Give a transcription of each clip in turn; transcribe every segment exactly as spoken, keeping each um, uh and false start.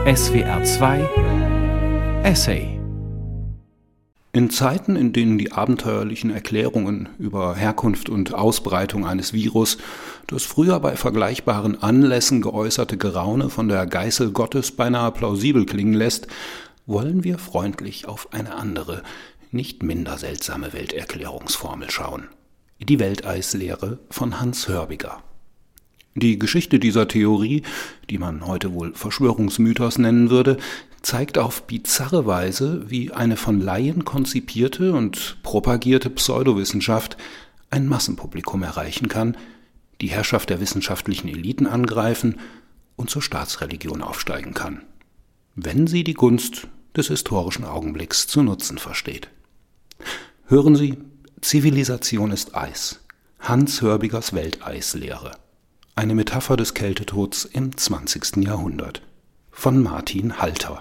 S W R zwei Essay. In Zeiten, in denen die abenteuerlichen Erklärungen über Herkunft und Ausbreitung eines Virus, das früher bei vergleichbaren Anlässen geäußerte Geraune von der Geißel Gottes beinahe plausibel klingen lässt, wollen wir freundlich auf eine andere, nicht minder seltsame Welterklärungsformel schauen. Die Welteislehre von Hans Hörbiger. Die Geschichte dieser Theorie, die man heute wohl Verschwörungsmythos nennen würde, zeigt auf bizarre Weise, wie eine von Laien konzipierte und propagierte Pseudowissenschaft ein Massenpublikum erreichen kann, die Herrschaft der wissenschaftlichen Eliten angreifen und zur Staatsreligion aufsteigen kann, wenn sie die Gunst des historischen Augenblicks zu nutzen versteht. Hören Sie, Zivilisation ist Eis. Hans Hörbigers Welteislehre. Eine Metapher des Kältetods im zwanzigsten Jahrhundert. Von Martin Halter.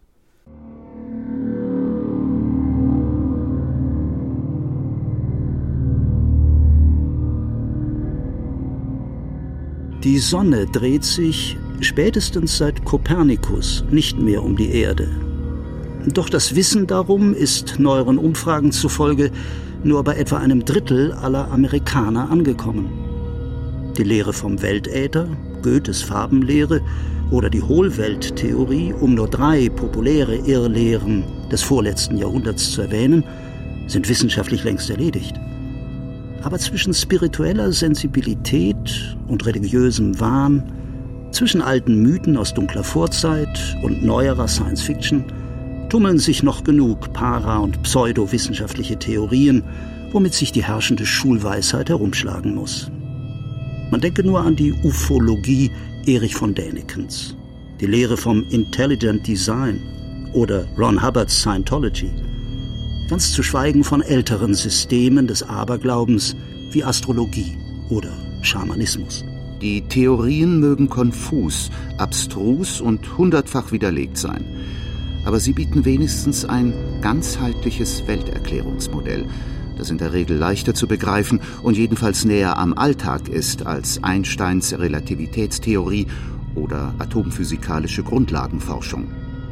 Die Sonne dreht sich spätestens seit Kopernikus nicht mehr um die Erde. Doch das Wissen darum ist neueren Umfragen zufolge nur bei etwa einem Drittel aller Amerikaner angekommen. Die Lehre vom Weltäther, Goethes Farbenlehre oder die Hohlwelttheorie, um nur drei populäre Irrlehren des vorletzten Jahrhunderts zu erwähnen, sind wissenschaftlich längst erledigt. Aber zwischen spiritueller Sensibilität und religiösem Wahn, zwischen alten Mythen aus dunkler Vorzeit und neuerer Science-Fiction tummeln sich noch genug para- und pseudowissenschaftliche Theorien, womit sich die herrschende Schulweisheit herumschlagen muss. Man denke nur an die Ufologie Erich von Dänikens, die Lehre vom Intelligent Design oder Ron Hubbards Scientology, ganz zu schweigen von älteren Systemen des Aberglaubens wie Astrologie oder Schamanismus. Die Theorien mögen konfus, abstrus und hundertfach widerlegt sein, aber sie bieten wenigstens ein ganzheitliches Welterklärungsmodell, das in der Regel leichter zu begreifen und jedenfalls näher am Alltag ist als Einsteins Relativitätstheorie oder atomphysikalische Grundlagenforschung.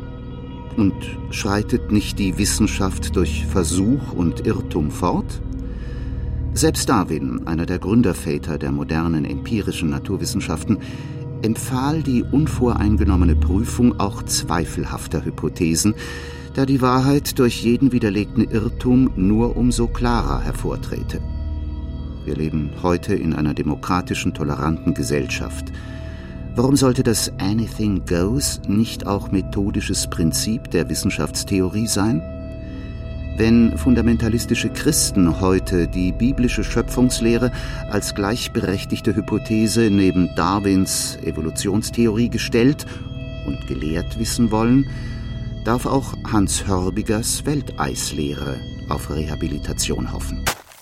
Und schreitet nicht die Wissenschaft durch Versuch und Irrtum fort? Selbst Darwin, einer der Gründerväter der modernen empirischen Naturwissenschaften, empfahl die unvoreingenommene Prüfung auch zweifelhafter Hypothesen, da die Wahrheit durch jeden widerlegten Irrtum nur umso klarer hervortrete. Wir leben heute in einer demokratischen, toleranten Gesellschaft. Warum sollte das Anything Goes nicht auch methodisches Prinzip der Wissenschaftstheorie sein? Wenn fundamentalistische Christen heute die biblische Schöpfungslehre als gleichberechtigte Hypothese neben Darwins Evolutionstheorie gestellt und gelehrt wissen wollen, darf auch Hans Hörbigers Welteislehre auf Rehabilitation hoffen.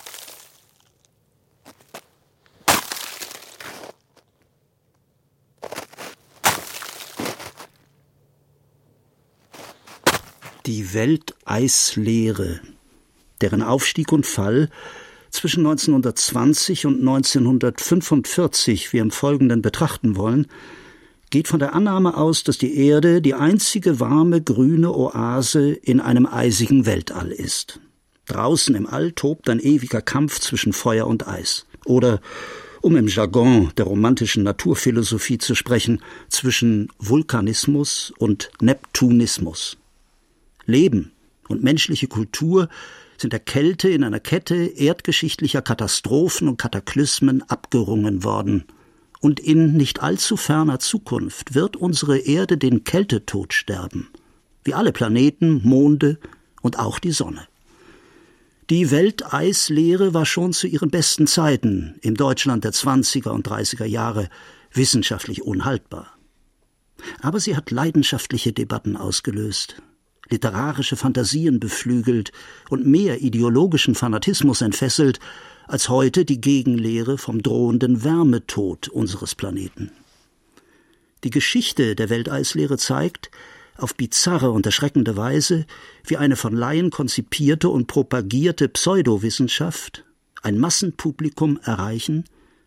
Die Welteislehre, deren Aufstieg und Fall zwischen neunzehnhundertzwanzig und neunzehnhundertfünfundvierzig wir im Folgenden betrachten wollen, geht von der Annahme aus, dass die Erde die einzige warme, grüne Oase in einem eisigen Weltall ist. Draußen im All tobt ein ewiger Kampf zwischen Feuer und Eis. Oder, um im Jargon der romantischen Naturphilosophie zu sprechen, zwischen Vulkanismus und Neptunismus. Leben und menschliche Kultur sind der Kälte in einer Kette erdgeschichtlicher Katastrophen und Kataklysmen abgerungen worden. Und in nicht allzu ferner Zukunft wird unsere Erde den Kältetod sterben, wie alle Planeten, Monde und auch die Sonne. Die Welteislehre war schon zu ihren besten Zeiten im Deutschland der zwanziger und dreißiger Jahre wissenschaftlich unhaltbar. Aber sie hat leidenschaftliche Debatten ausgelöst, literarische Fantasien beflügelt und mehr ideologischen Fanatismus entfesselt, als heute die Gegenlehre vom drohenden Wärmetod unseres Planeten. Die Geschichte der Welteislehre zeigt, auf bizarre und erschreckende Weise, wie eine von Laien konzipierte und propagierte Pseudowissenschaft ein Massenpublikum erreichen,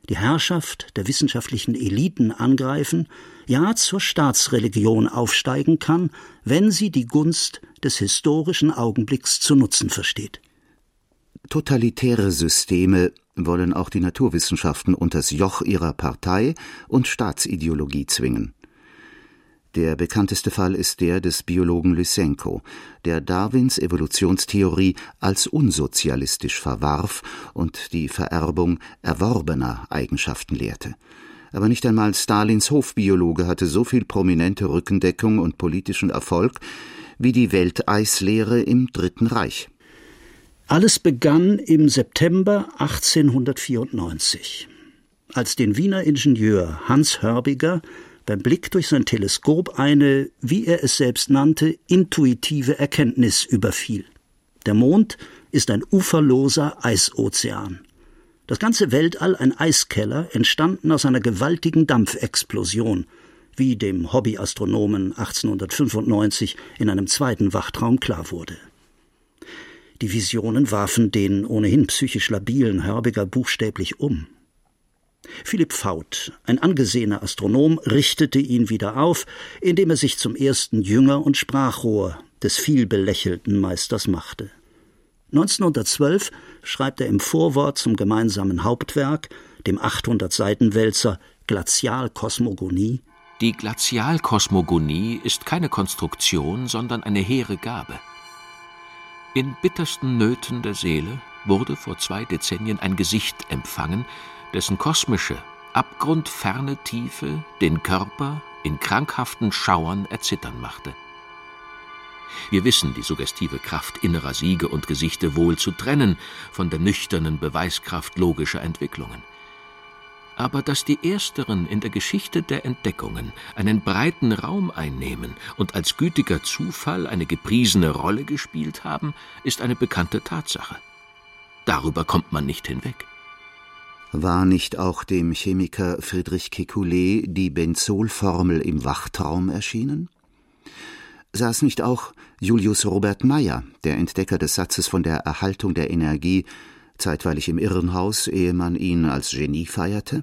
die Herrschaft der wissenschaftlichen Eliten angreifen, ja zur Staatsreligion aufsteigen kann, wenn sie die Gunst des historischen Augenblicks zu nutzen versteht. Totalitäre Systeme wollen auch die Naturwissenschaften unters Joch ihrer Partei und Staatsideologie zwingen. Der bekannteste Fall ist der des Biologen Lysenko, der Darwins Evolutionstheorie als unsozialistisch verwarf und die Vererbung erworbener Eigenschaften lehrte. Aber nicht einmal Stalins Hofbiologe hatte so viel prominente Rückendeckung und politischen Erfolg wie die Welteislehre im Dritten Reich. Alles begann im September achtzehnhundertvierundneunzig, als den Wiener Ingenieur Hans Hörbiger beim Blick durch sein Teleskop eine, wie er es selbst nannte, intuitive Erkenntnis überfiel. Der Mond ist ein uferloser Eisozean. Das ganze Weltall ein Eiskeller, entstanden aus einer gewaltigen Dampfexplosion, wie dem Hobbyastronomen achtzehnhundertfünfundneunzig in einem zweiten Wachtraum klar wurde. Die Visionen warfen den ohnehin psychisch labilen Hörbiger buchstäblich um. Philipp Faut, ein angesehener Astronom, richtete ihn wieder auf, indem er sich zum ersten Jünger und Sprachrohr des vielbelächelten Meisters machte. neunzehnhundertzwölf schreibt er im Vorwort zum gemeinsamen Hauptwerk, dem achthundert-Seiten-Wälzer Glazialkosmogonie: Die Glazialkosmogonie ist keine Konstruktion, sondern eine hehre Gabe. In bittersten Nöten der Seele wurde vor zwei Dezennien ein Gesicht empfangen, dessen kosmische, abgrundferne Tiefe den Körper in krankhaften Schauern erzittern machte. Wir wissen die suggestive Kraft innerer Siege und Gesichte wohl zu trennen von der nüchternen Beweiskraft logischer Entwicklungen. Aber dass die ersteren in der Geschichte der Entdeckungen einen breiten Raum einnehmen und als gütiger Zufall eine gepriesene Rolle gespielt haben, ist eine bekannte Tatsache. Darüber kommt man nicht hinweg. War nicht auch dem Chemiker Friedrich Kekulé die Benzolformel im Wachtraum erschienen? Saß nicht auch Julius Robert Meyer, der Entdecker des Satzes von der Erhaltung der Energie, zeitweilig im Irrenhaus, ehe man ihn als Genie feierte?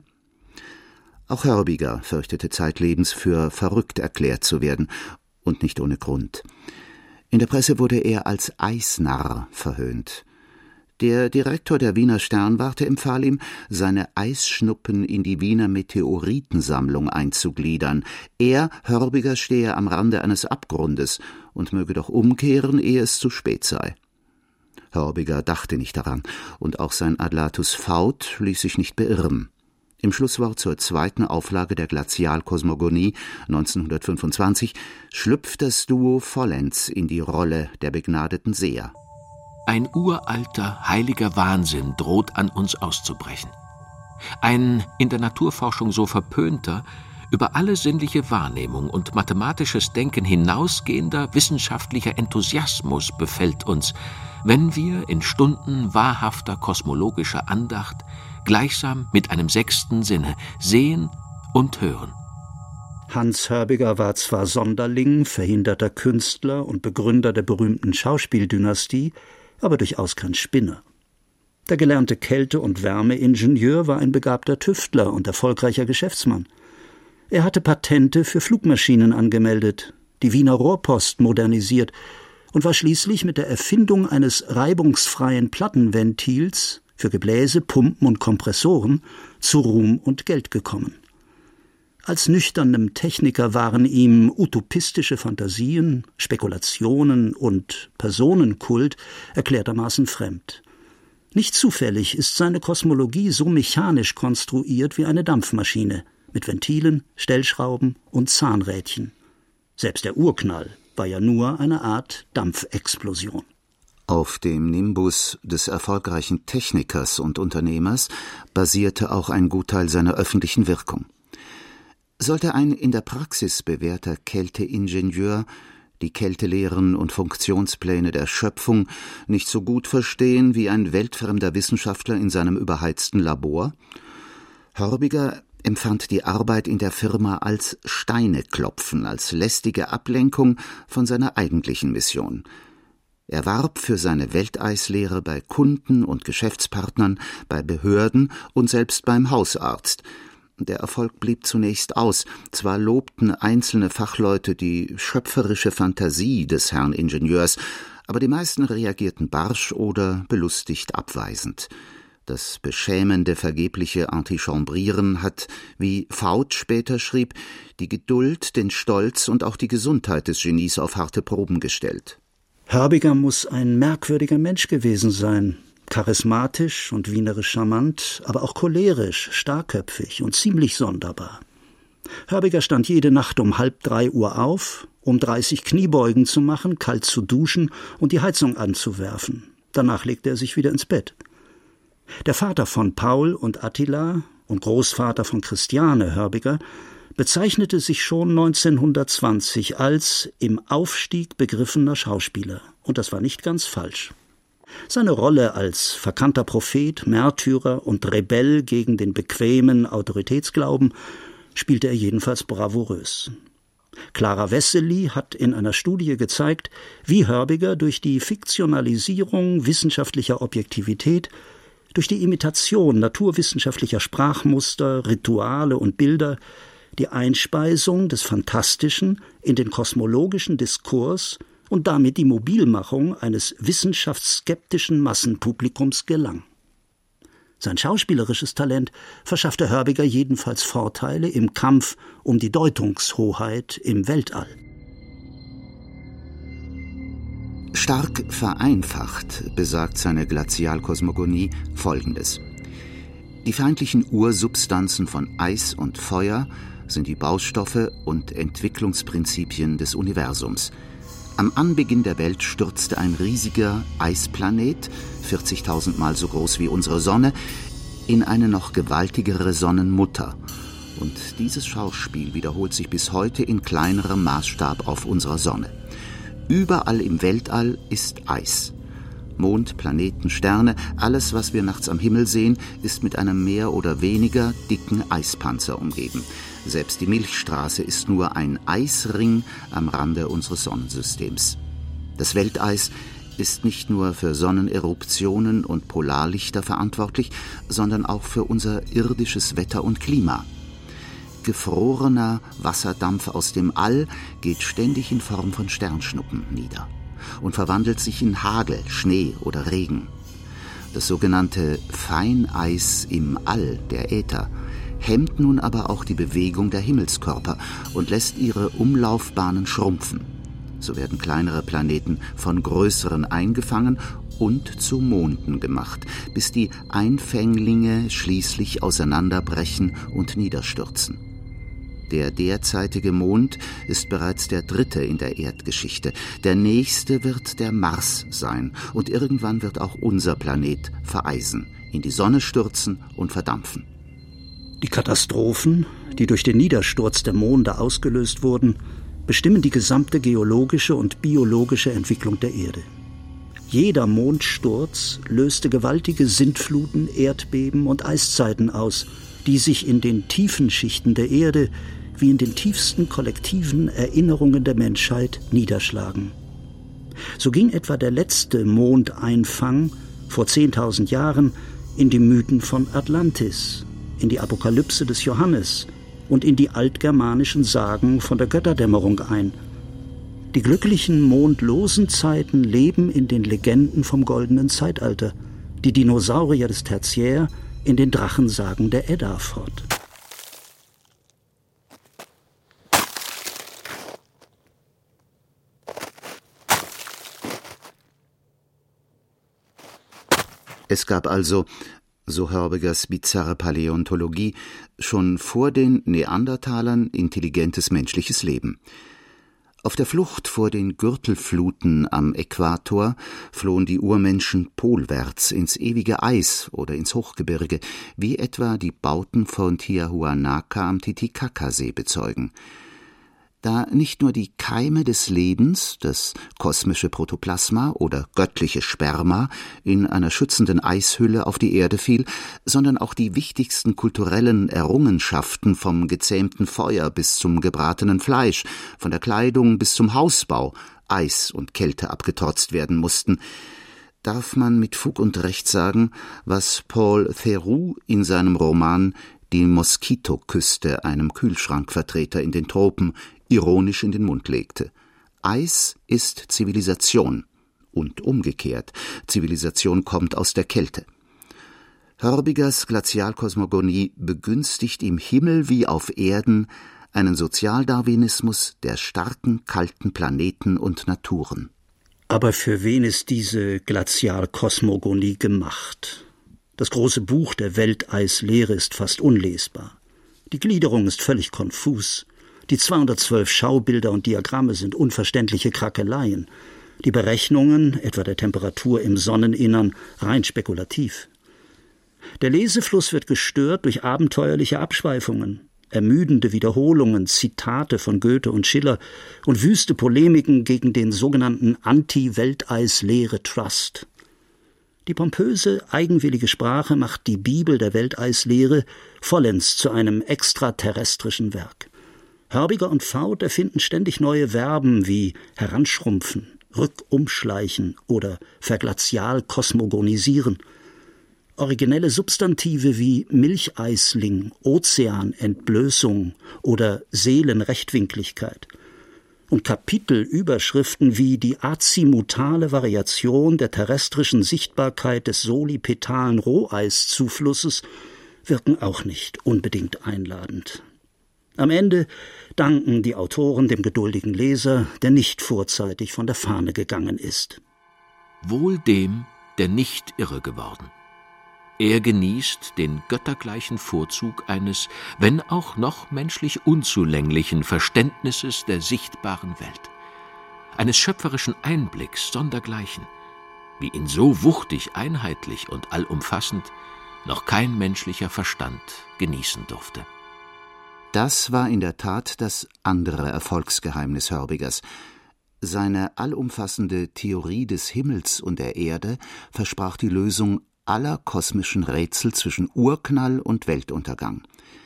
Auch Hörbiger fürchtete zeitlebens, für verrückt erklärt zu werden, und nicht ohne Grund. In der Presse wurde er als Eisnarr verhöhnt. Der Direktor der Wiener Sternwarte empfahl ihm, seine Eisschnuppen in die Wiener Meteoritensammlung einzugliedern. Er, Hörbiger, stehe am Rande eines Abgrundes und möge doch umkehren, ehe es zu spät sei. Hörbiger dachte nicht daran, und auch sein Adlatus Faut ließ sich nicht beirren. Im Schlusswort zur zweiten Auflage der Glazialkosmogonie neunzehnhundertfünfundzwanzig schlüpft das Duo vollends in die Rolle der begnadeten Seher. Ein uralter, heiliger Wahnsinn droht an uns auszubrechen. Ein in der Naturforschung so verpönter, über alle sinnliche Wahrnehmung und mathematisches Denken hinausgehender wissenschaftlicher Enthusiasmus befällt uns, wenn wir in Stunden wahrhafter kosmologischer Andacht gleichsam mit einem sechsten Sinne sehen und hören. Hans Hörbiger war zwar Sonderling, verhinderter Künstler und Begründer der berühmten Schauspieldynastie, aber durchaus kein Spinner. Der gelernte Kälte- und Wärmeingenieur war ein begabter Tüftler und erfolgreicher Geschäftsmann. Er hatte Patente für Flugmaschinen angemeldet, die Wiener Rohrpost modernisiert und war schließlich mit der Erfindung eines reibungsfreien Plattenventils für Gebläse, Pumpen und Kompressoren zu Ruhm und Geld gekommen. Als nüchternem Techniker waren ihm utopistische Fantasien, Spekulationen und Personenkult erklärtermaßen fremd. Nicht zufällig ist seine Kosmologie so mechanisch konstruiert wie eine Dampfmaschine, mit Ventilen, Stellschrauben und Zahnrädchen. Selbst der Urknall war ja nur eine Art Dampfexplosion. Auf dem Nimbus des erfolgreichen Technikers und Unternehmers basierte auch ein Gutteil seiner öffentlichen Wirkung. Sollte ein in der Praxis bewährter Kälteingenieur die Kältelehren und Funktionspläne der Schöpfung nicht so gut verstehen wie ein weltfremder Wissenschaftler in seinem überheizten Labor? Hörbiger empfand die Arbeit in der Firma als Steineklopfen, als lästige Ablenkung von seiner eigentlichen Mission. Er warb für seine Welteislehre bei Kunden und Geschäftspartnern, bei Behörden und selbst beim Hausarzt. Der Erfolg blieb zunächst aus. Zwar lobten einzelne Fachleute die schöpferische Fantasie des Herrn Ingenieurs, aber die meisten reagierten barsch oder belustigt abweisend. Das beschämende, vergebliche Antichambrieren hat, wie Faut später schrieb, die Geduld, den Stolz und auch die Gesundheit des Genies auf harte Proben gestellt. Hörbiger muss ein merkwürdiger Mensch gewesen sein. Charismatisch und wienerisch charmant, aber auch cholerisch, starkköpfig und ziemlich sonderbar. Hörbiger stand jede Nacht um halb drei Uhr auf, um dreißig Kniebeugen zu machen, kalt zu duschen und die Heizung anzuwerfen. Danach legte er sich wieder ins Bett. Der Vater von Paul und Attila und Großvater von Christiane Hörbiger bezeichnete sich schon neunzehnhundertzwanzig als im Aufstieg begriffener Schauspieler. Und das war nicht ganz falsch. Seine Rolle als verkannter Prophet, Märtyrer und Rebell gegen den bequemen Autoritätsglauben spielte er jedenfalls bravourös. Clara Wessely hat in einer Studie gezeigt, wie Hörbiger durch die Fiktionalisierung wissenschaftlicher Objektivität, durch die Imitation naturwissenschaftlicher Sprachmuster, Rituale und Bilder die Einspeisung des Phantastischen in den kosmologischen Diskurs und damit die Mobilmachung eines wissenschaftsskeptischen Massenpublikums gelang. Sein schauspielerisches Talent verschaffte Hörbiger jedenfalls Vorteile im Kampf um die Deutungshoheit im Weltall. Stark vereinfacht besagt seine Glazialkosmogonie Folgendes. Die feindlichen Ursubstanzen von Eis und Feuer sind die Baustoffe und Entwicklungsprinzipien des Universums. Am Anbeginn der Welt stürzte ein riesiger Eisplanet, vierzigtausend Mal so groß wie unsere Sonne, in eine noch gewaltigere Sonnenmutter. Und dieses Schauspiel wiederholt sich bis heute in kleinerem Maßstab auf unserer Sonne. Überall im Weltall ist Eis. Mond, Planeten, Sterne, alles, was wir nachts am Himmel sehen, ist mit einem mehr oder weniger dicken Eispanzer umgeben. Selbst die Milchstraße ist nur ein Eisring am Rande unseres Sonnensystems. Das Welteis ist nicht nur für Sonneneruptionen und Polarlichter verantwortlich, sondern auch für unser irdisches Wetter und Klima. Gefrorener Wasserdampf aus dem All geht ständig in Form von Sternschnuppen nieder und verwandelt sich in Hagel, Schnee oder Regen. Das sogenannte Feineis im All, der Äther, hemmt nun aber auch die Bewegung der Himmelskörper und lässt ihre Umlaufbahnen schrumpfen. So werden kleinere Planeten von größeren eingefangen und zu Monden gemacht, bis die Einfänglinge schließlich auseinanderbrechen und niederstürzen. Der derzeitige Mond ist bereits der dritte in der Erdgeschichte. Der nächste wird der Mars sein und irgendwann wird auch unser Planet vereisen, in die Sonne stürzen und verdampfen. Die Katastrophen, die durch den Niedersturz der Monde ausgelöst wurden, bestimmen die gesamte geologische und biologische Entwicklung der Erde. Jeder Mondsturz löste gewaltige Sintfluten, Erdbeben und Eiszeiten aus, die sich in den tiefen Schichten der Erde wie in den tiefsten kollektiven Erinnerungen der Menschheit niederschlagen. So ging etwa der letzte Mondeinfang vor zehntausend Jahren in die Mythen von Atlantis, in die Apokalypse des Johannes und in die altgermanischen Sagen von der Götterdämmerung ein. Die glücklichen mondlosen Zeiten leben in den Legenden vom goldenen Zeitalter, die Dinosaurier des Tertiär in den Drachensagen der Edda fort. Es gab also, so Hörbigers bizarre Paläontologie, schon vor den Neandertalern intelligentes menschliches Leben. Auf der Flucht vor den Gürtelfluten am Äquator flohen die Urmenschen polwärts ins ewige Eis oder ins Hochgebirge, wie etwa die Bauten von Tiahuanaca am Titicacasee bezeugen. Da nicht nur die Keime des Lebens, das kosmische Protoplasma oder göttliche Sperma, in einer schützenden Eishülle auf die Erde fiel, sondern auch die wichtigsten kulturellen Errungenschaften vom gezähmten Feuer bis zum gebratenen Fleisch, von der Kleidung bis zum Hausbau, Eis und Kälte abgetrotzt werden mussten, darf man mit Fug und Recht sagen, was Paul Theroux in seinem Roman »Die Moskitoküste« einem Kühlschrankvertreter in den Tropen ironisch in den Mund legte. Eis ist Zivilisation und umgekehrt. Zivilisation kommt aus der Kälte. Hörbigers Glazialkosmogonie begünstigt im Himmel wie auf Erden einen Sozialdarwinismus der starken, kalten Planeten und Naturen. Aber für wen ist diese Glazialkosmogonie gemacht? Das große Buch der Welteislehre ist fast unlesbar. Die Gliederung ist völlig konfus. Die zweihundertzwölf Schaubilder und Diagramme sind unverständliche Krakeleien. Die Berechnungen, etwa der Temperatur im Sonneninnern, rein spekulativ. Der Lesefluss wird gestört durch abenteuerliche Abschweifungen, ermüdende Wiederholungen, Zitate von Goethe und Schiller und wüste Polemiken gegen den sogenannten Anti-Welteislehre-Trust. Die pompöse, eigenwillige Sprache macht die Bibel der Welteislehre vollends zu einem extraterrestrischen Werk. Hörbiger und Faut erfinden ständig neue Verben wie heranschrumpfen, rückumschleichen oder verglazial-kosmogonisieren. Originelle Substantive wie Milcheisling, Ozeanentblößung oder Seelenrechtwinkligkeit. Und Kapitelüberschriften wie die azimutale Variation der terrestrischen Sichtbarkeit des solipetalen Roheiszuflusses wirken auch nicht unbedingt einladend. Am Ende danken die Autoren dem geduldigen Leser, der nicht vorzeitig von der Fahne gegangen ist. Wohl dem, der nicht irre geworden. Er genießt den göttergleichen Vorzug eines, wenn auch noch menschlich unzulänglichen Verständnisses der sichtbaren Welt, eines schöpferischen Einblicks sondergleichen, wie ihn so wuchtig, einheitlich und allumfassend noch kein menschlicher Verstand genießen durfte. Das war in der Tat das andere Erfolgsgeheimnis Hörbigers. Seine allumfassende Theorie des Himmels und der Erde versprach die Lösung aller kosmischen Rätsel zwischen Urknall und Weltuntergang.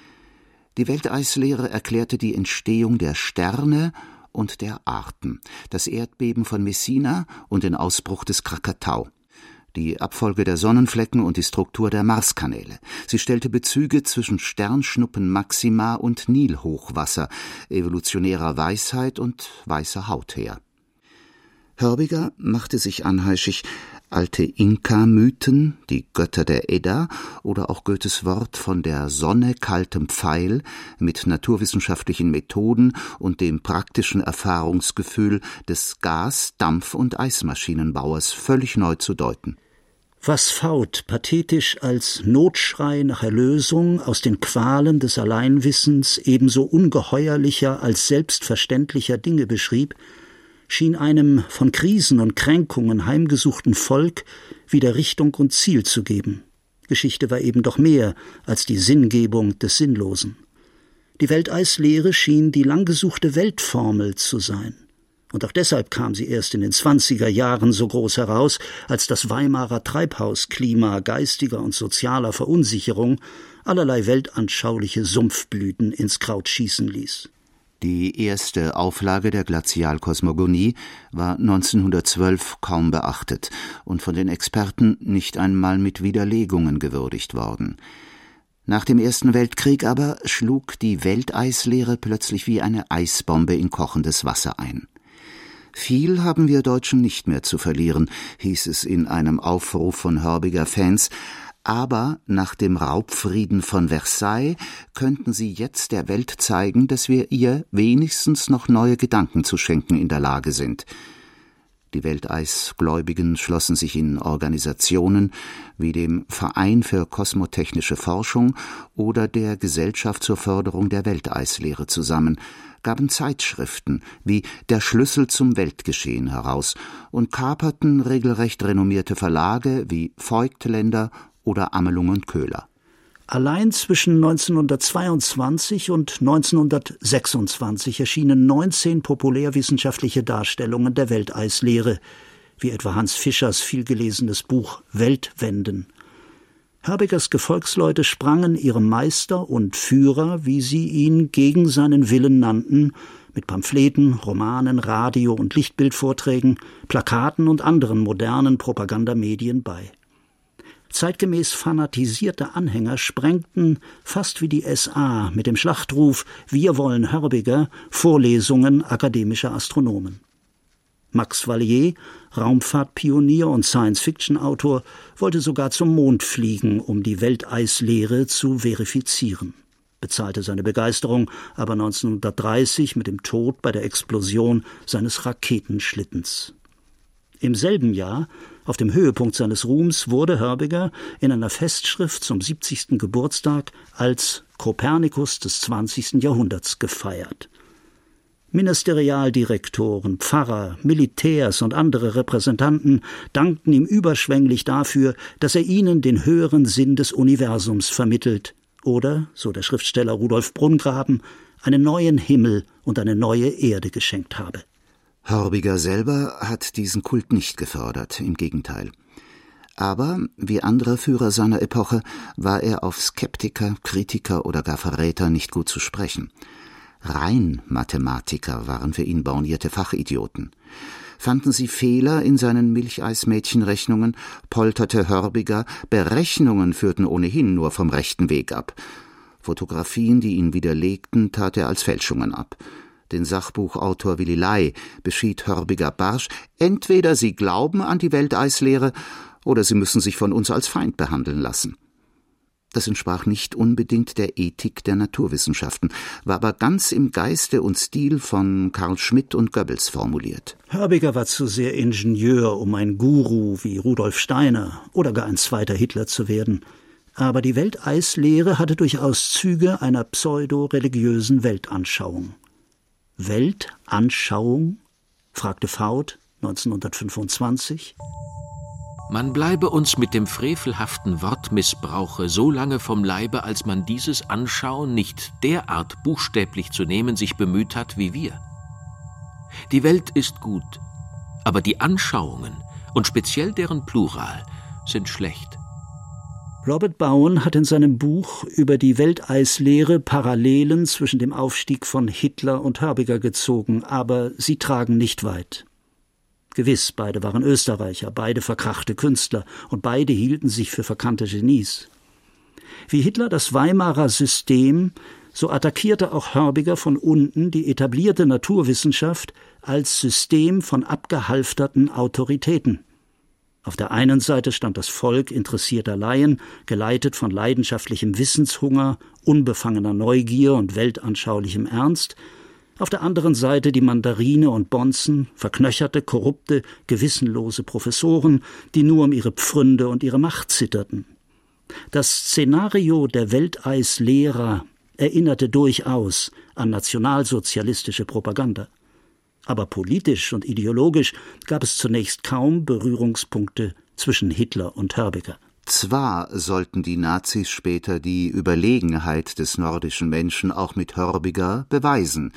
Die Welteislehre erklärte die Entstehung der Sterne und der Arten, das Erdbeben von Messina und den Ausbruch des Krakatau, die Abfolge der Sonnenflecken und die Struktur der Marskanäle. Sie stellte Bezüge zwischen Sternschnuppenmaxima und Nilhochwasser, evolutionärer Weisheit und weißer Haut her. Hörbiger machte sich anheischig, alte Inka-Mythen, die Götter der Edda oder auch Goethes Wort von der Sonne kaltem Pfeil mit naturwissenschaftlichen Methoden und dem praktischen Erfahrungsgefühl des Gas-, Dampf- und Eismaschinenbauers völlig neu zu deuten. Was Faut pathetisch als Notschrei nach Erlösung aus den Qualen des Alleinwissens ebenso ungeheuerlicher als selbstverständlicher Dinge beschrieb, schien einem von Krisen und Kränkungen heimgesuchten Volk wieder Richtung und Ziel zu geben. Geschichte war eben doch mehr als die Sinngebung des Sinnlosen. Die Welteislehre schien die langgesuchte Weltformel zu sein. Und auch deshalb kam sie erst in den zwanziger Jahren so groß heraus, als das Weimarer Treibhausklima geistiger und sozialer Verunsicherung allerlei weltanschauliche Sumpfblüten ins Kraut schießen ließ. Die erste Auflage der Glazialkosmogonie war neunzehnhundertzwölf kaum beachtet und von den Experten nicht einmal mit Widerlegungen gewürdigt worden. Nach dem Ersten Weltkrieg aber schlug die Welteislehre plötzlich wie eine Eisbombe in kochendes Wasser ein. Viel haben wir Deutschen nicht mehr zu verlieren, hieß es in einem Aufruf von Hörbiger Fans, aber nach dem Raubfrieden von Versailles könnten sie jetzt der Welt zeigen, dass wir ihr wenigstens noch neue Gedanken zu schenken in der Lage sind. Die Welteisgläubigen schlossen sich in Organisationen wie dem Verein für kosmotechnische Forschung oder der Gesellschaft zur Förderung der Welteislehre zusammen, gaben Zeitschriften wie Der Schlüssel zum Weltgeschehen heraus und kaperten regelrecht renommierte Verlage wie Voigtländer oder Amelung und Köhler. Allein zwischen neunzehnhundertzweiundzwanzig und neunzehnhundertsechsundzwanzig erschienen neunzehn populärwissenschaftliche Darstellungen der Welteislehre, wie etwa Hans Fischers vielgelesenes Buch Weltwenden. Hörbigers Gefolgsleute sprangen ihrem Meister und Führer, wie sie ihn gegen seinen Willen nannten, mit Pamphleten, Romanen, Radio- und Lichtbildvorträgen, Plakaten und anderen modernen Propagandamedien bei. Zeitgemäß fanatisierte Anhänger sprengten, fast wie die S A, mit dem Schlachtruf »Wir wollen Hörbiger« Vorlesungen akademischer Astronomen. Max Valier, Raumfahrtpionier und Science-Fiction-Autor, wollte sogar zum Mond fliegen, um die Welteislehre zu verifizieren, bezahlte seine Begeisterung aber neunzehnhundertdreißig mit dem Tod bei der Explosion seines Raketenschlittens. Im selben Jahr, auf dem Höhepunkt seines Ruhms, wurde Hörbiger in einer Festschrift zum siebzigsten Geburtstag als Kopernikus des zwanzigsten Jahrhunderts gefeiert. Ministerialdirektoren, Pfarrer, Militärs und andere Repräsentanten dankten ihm überschwänglich dafür, dass er ihnen den höheren Sinn des Universums vermittelt oder, so der Schriftsteller Rudolf Brungraben, einen neuen Himmel und eine neue Erde geschenkt habe. Hörbiger selber hat diesen Kult nicht gefördert, im Gegenteil. Aber, wie andere Führer seiner Epoche, war er auf Skeptiker, Kritiker oder gar Verräter nicht gut zu sprechen. Rein Mathematiker waren für ihn bornierte Fachidioten. Fanden sie Fehler in seinen Milcheismädchenrechnungen, polterte Hörbiger, Berechnungen führten ohnehin nur vom rechten Weg ab. Fotografien, die ihn widerlegten, tat er als Fälschungen ab. Den Sachbuchautor Willy Ley beschied Hörbiger barsch: Entweder Sie glauben an die Welteislehre, oder Sie müssen sich von uns als Feind behandeln lassen. Das entsprach nicht unbedingt der Ethik der Naturwissenschaften, war aber ganz im Geiste und Stil von Carl Schmitt und Goebbels formuliert. Hörbiger war zu sehr Ingenieur, um ein Guru wie Rudolf Steiner oder gar ein zweiter Hitler zu werden. Aber die Welteislehre hatte durchaus Züge einer pseudo-religiösen Weltanschauung. Weltanschauung? Fragte Faut neunzehnhundertfünfundzwanzig. Man bleibe uns mit dem frevelhaften Wortmissbrauche so lange vom Leibe, als man dieses Anschauen nicht derart buchstäblich zu nehmen sich bemüht hat wie wir. Die Welt ist gut, aber die Anschauungen und speziell deren Plural sind schlecht. Robert Bowen hat in seinem Buch über die Welteislehre Parallelen zwischen dem Aufstieg von Hitler und Hörbiger gezogen, aber sie tragen nicht weit. Gewiss, beide waren Österreicher, beide verkrachte Künstler und beide hielten sich für verkannte Genies. Wie Hitler das Weimarer System, so attackierte auch Hörbiger von unten die etablierte Naturwissenschaft als System von abgehalfterten Autoritäten. Auf der einen Seite stand das Volk interessierter Laien, geleitet von leidenschaftlichem Wissenshunger, unbefangener Neugier und weltanschaulichem Ernst, auf der anderen Seite die Mandarine und Bonzen, verknöcherte, korrupte, gewissenlose Professoren, die nur um ihre Pfründe und ihre Macht zitterten. Das Szenario der Welteislehrer erinnerte durchaus an nationalsozialistische Propaganda. Aber politisch und ideologisch gab es zunächst kaum Berührungspunkte zwischen Hitler und Hörbiger. Zwar sollten die Nazis später die Überlegenheit des nordischen Menschen auch mit Hörbiger beweisen,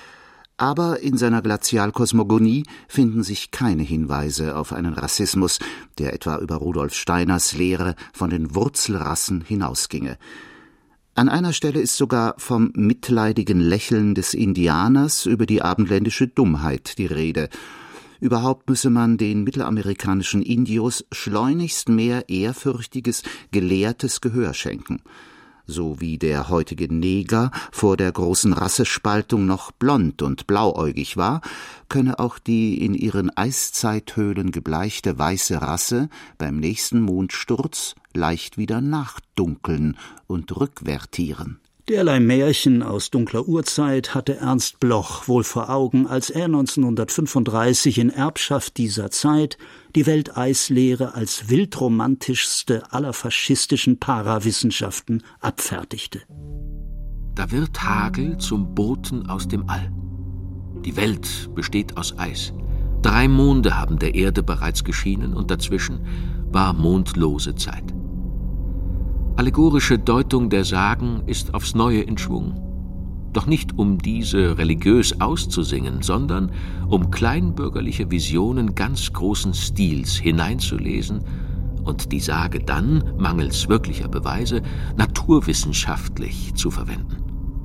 aber in seiner Glazialkosmogonie finden sich keine Hinweise auf einen Rassismus, der etwa über Rudolf Steiners Lehre von den Wurzelrassen hinausginge. An einer Stelle ist sogar vom mitleidigen Lächeln des Indianers über die abendländische Dummheit die Rede. Überhaupt müsse man den mittelamerikanischen Indios schleunigst mehr ehrfürchtiges, gelehrtes Gehör schenken. So wie der heutige Neger vor der großen Rassespaltung noch blond und blauäugig war, könne auch die in ihren Eiszeithöhlen gebleichte weiße Rasse beim nächsten Mondsturz leicht wieder nachdunkeln und rückvertieren. Derlei Märchen aus dunkler Urzeit hatte Ernst Bloch wohl vor Augen, als er neunzehnhundertfünfunddreißig in Erbschaft dieser Zeit die Welteislehre als wildromantischste aller faschistischen Parawissenschaften abfertigte. Da wird Hagel zum Boten aus dem All. Die Welt besteht aus Eis. Drei Monde haben der Erde bereits geschienen und dazwischen war mondlose Zeit. Allegorische Deutung der Sagen ist aufs Neue in Schwung. Doch nicht um diese religiös auszusingen, sondern um kleinbürgerliche Visionen ganz großen Stils hineinzulesen und die Sage dann, mangels wirklicher Beweise, naturwissenschaftlich zu verwenden.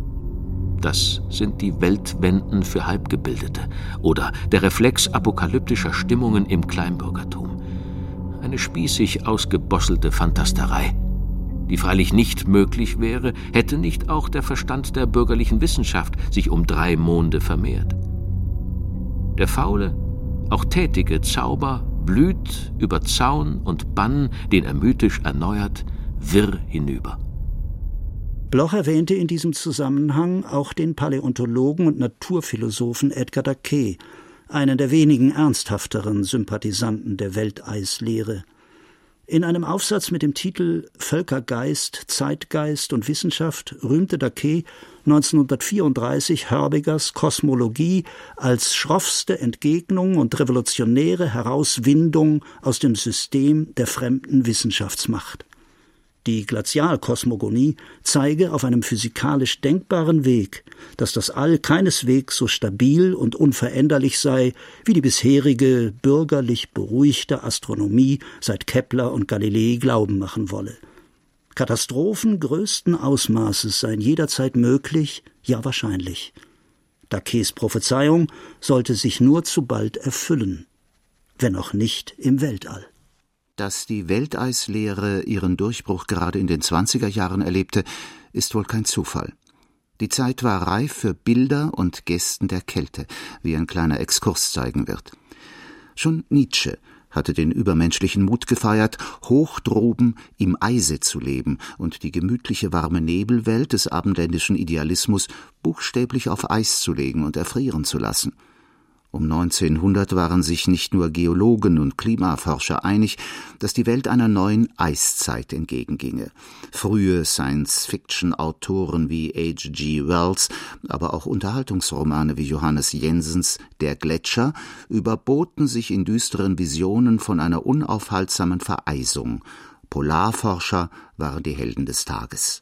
Das sind die Weltwenden für Halbgebildete oder der Reflex apokalyptischer Stimmungen im Kleinbürgertum. Eine spießig ausgebosselte Fantasterei, die freilich nicht möglich wäre, hätte nicht auch der Verstand der bürgerlichen Wissenschaft sich um drei Monde vermehrt. Der faule, auch tätige Zauber blüht über Zaun und Bann, den er mythisch erneuert, wirr hinüber. Bloch erwähnte in diesem Zusammenhang auch den Paläontologen und Naturphilosophen Edgar Dacqué, einen der wenigen ernsthafteren Sympathisanten der Welteislehre. In einem Aufsatz mit dem Titel »Völkergeist, Zeitgeist und Wissenschaft« rühmte Dacqué neunzehnhundertvierunddreißig Herbigers Kosmologie als schroffste Entgegnung und revolutionäre Herauswindung aus dem System der fremden Wissenschaftsmacht. Die Glazialkosmogonie zeige auf einem physikalisch denkbaren Weg, dass das All keineswegs so stabil und unveränderlich sei, wie die bisherige, bürgerlich beruhigte Astronomie seit Kepler und Galilei glauben machen wolle. Katastrophen größten Ausmaßes seien jederzeit möglich, ja wahrscheinlich. Dacqués Prophezeiung sollte sich nur zu bald erfüllen, wenn auch nicht im Weltall. Dass die Welteislehre ihren Durchbruch gerade in den zwanziger Jahren erlebte, ist wohl kein Zufall. Die Zeit war reif für Bilder und Gesten der Kälte, wie ein kleiner Exkurs zeigen wird. Schon Nietzsche hatte den übermenschlichen Mut gefeiert, hoch droben im Eise zu leben und die gemütliche warme Nebelwelt des abendländischen Idealismus buchstäblich auf Eis zu legen und erfrieren zu lassen. Um neunzehnhundert waren sich nicht nur Geologen und Klimaforscher einig, dass die Welt einer neuen Eiszeit entgegenginge. Frühe Science-Fiction-Autoren wie H G Wells, aber auch Unterhaltungsromane wie Johannes Jensens »Der Gletscher« überboten sich in düsteren Visionen von einer unaufhaltsamen Vereisung. Polarforscher waren die Helden des Tages.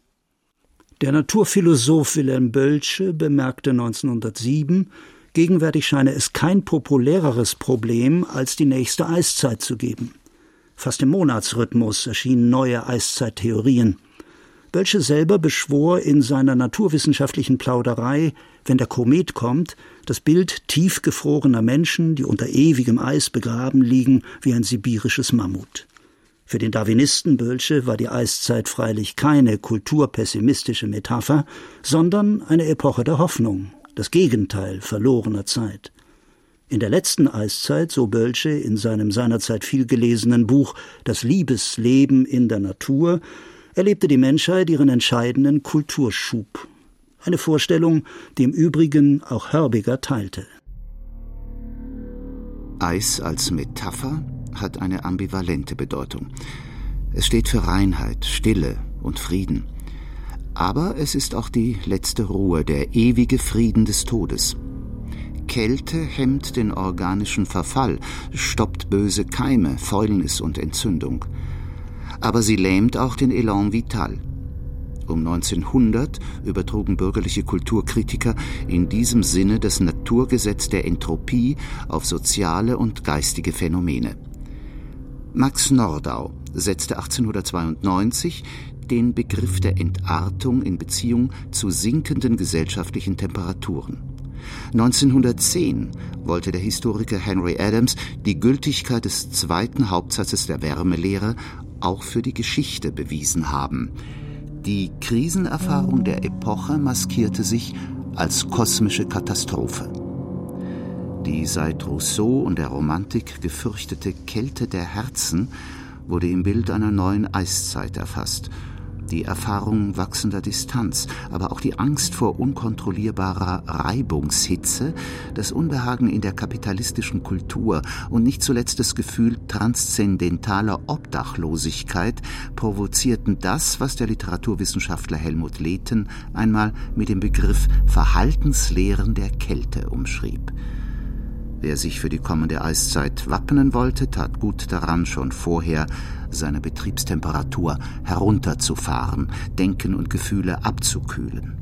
Der Naturphilosoph Wilhelm Boelsche bemerkte neunzehnhundertsieben, gegenwärtig scheine es kein populäreres Problem, als die nächste Eiszeit zu geben. Fast im Monatsrhythmus erschienen neue Eiszeittheorien. Boelsche selber beschwor in seiner naturwissenschaftlichen Plauderei, wenn der Komet kommt, das Bild tiefgefrorener Menschen, die unter ewigem Eis begraben liegen, wie ein sibirisches Mammut. Für den Darwinisten Boelsche war die Eiszeit freilich keine kulturpessimistische Metapher, sondern eine Epoche der Hoffnung, das Gegenteil verlorener Zeit. In der letzten Eiszeit, so Boelsche in seinem seinerzeit vielgelesenen Buch »Das Liebesleben in der Natur«, erlebte die Menschheit ihren entscheidenden Kulturschub. Eine Vorstellung, die im Übrigen auch Hörbiger teilte. Eis als Metapher hat eine ambivalente Bedeutung. Es steht für Reinheit, Stille und Frieden. Aber es ist auch die letzte Ruhe, der ewige Frieden des Todes. Kälte hemmt den organischen Verfall, stoppt böse Keime, Fäulnis und Entzündung. Aber sie lähmt auch den Elan vital. Um neunzehnhundert übertrugen bürgerliche Kulturkritiker in diesem Sinne das Naturgesetz der Entropie auf soziale und geistige Phänomene. Max Nordau setzte achtzehnhundertzweiundneunzig den Begriff der Entartung in Beziehung zu sinkenden gesellschaftlichen Temperaturen. neunzehnhundertzehn wollte der Historiker Henry Adams die Gültigkeit des zweiten Hauptsatzes der Wärmelehre auch für die Geschichte bewiesen haben. Die Krisenerfahrung der Epoche maskierte sich als kosmische Katastrophe. Die seit Rousseau und der Romantik gefürchtete Kälte der Herzen wurde im Bild einer neuen Eiszeit erfasst. Die Erfahrung wachsender Distanz, aber auch die Angst vor unkontrollierbarer Reibungshitze, das Unbehagen in der kapitalistischen Kultur und nicht zuletzt das Gefühl transzendentaler Obdachlosigkeit provozierten das, was der Literaturwissenschaftler Helmut Lehten einmal mit dem Begriff Verhaltenslehren der Kälte umschrieb. Wer sich für die kommende Eiszeit wappnen wollte, tat gut daran, schon vorher seine Betriebstemperatur herunterzufahren, Denken und Gefühle abzukühlen.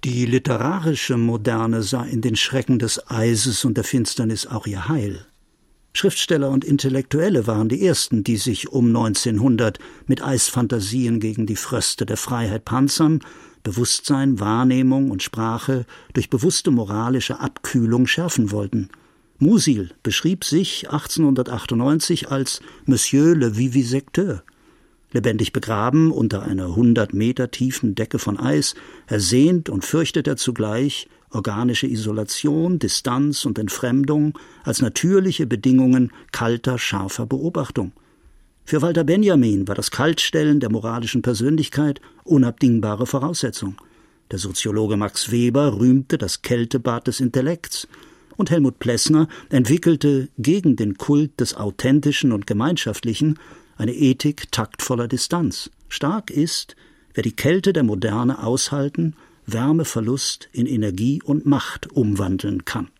Die literarische Moderne sah in den Schrecken des Eises und der Finsternis auch ihr Heil. Schriftsteller und Intellektuelle waren die ersten, die sich um neunzehnhundert mit Eisfantasien gegen die Fröste der Freiheit panzern, Bewusstsein, Wahrnehmung und Sprache durch bewusste moralische Abkühlung schärfen wollten. Musil beschrieb sich achtzehnhundertachtundneunzig als Monsieur le Vivisecteur. Lebendig begraben unter einer hundert Meter tiefen Decke von Eis, ersehnt und fürchtet er zugleich organische Isolation, Distanz und Entfremdung als natürliche Bedingungen kalter, scharfer Beobachtung. Für Walter Benjamin war das Kaltstellen der moralischen Persönlichkeit unabdingbare Voraussetzung. Der Soziologe Max Weber rühmte das Kältebad des Intellekts. Und Helmut Plessner entwickelte gegen den Kult des Authentischen und Gemeinschaftlichen eine Ethik taktvoller Distanz. Stark ist, wer die Kälte der Moderne aushalten, Wärmeverlust in Energie und Macht umwandeln kann.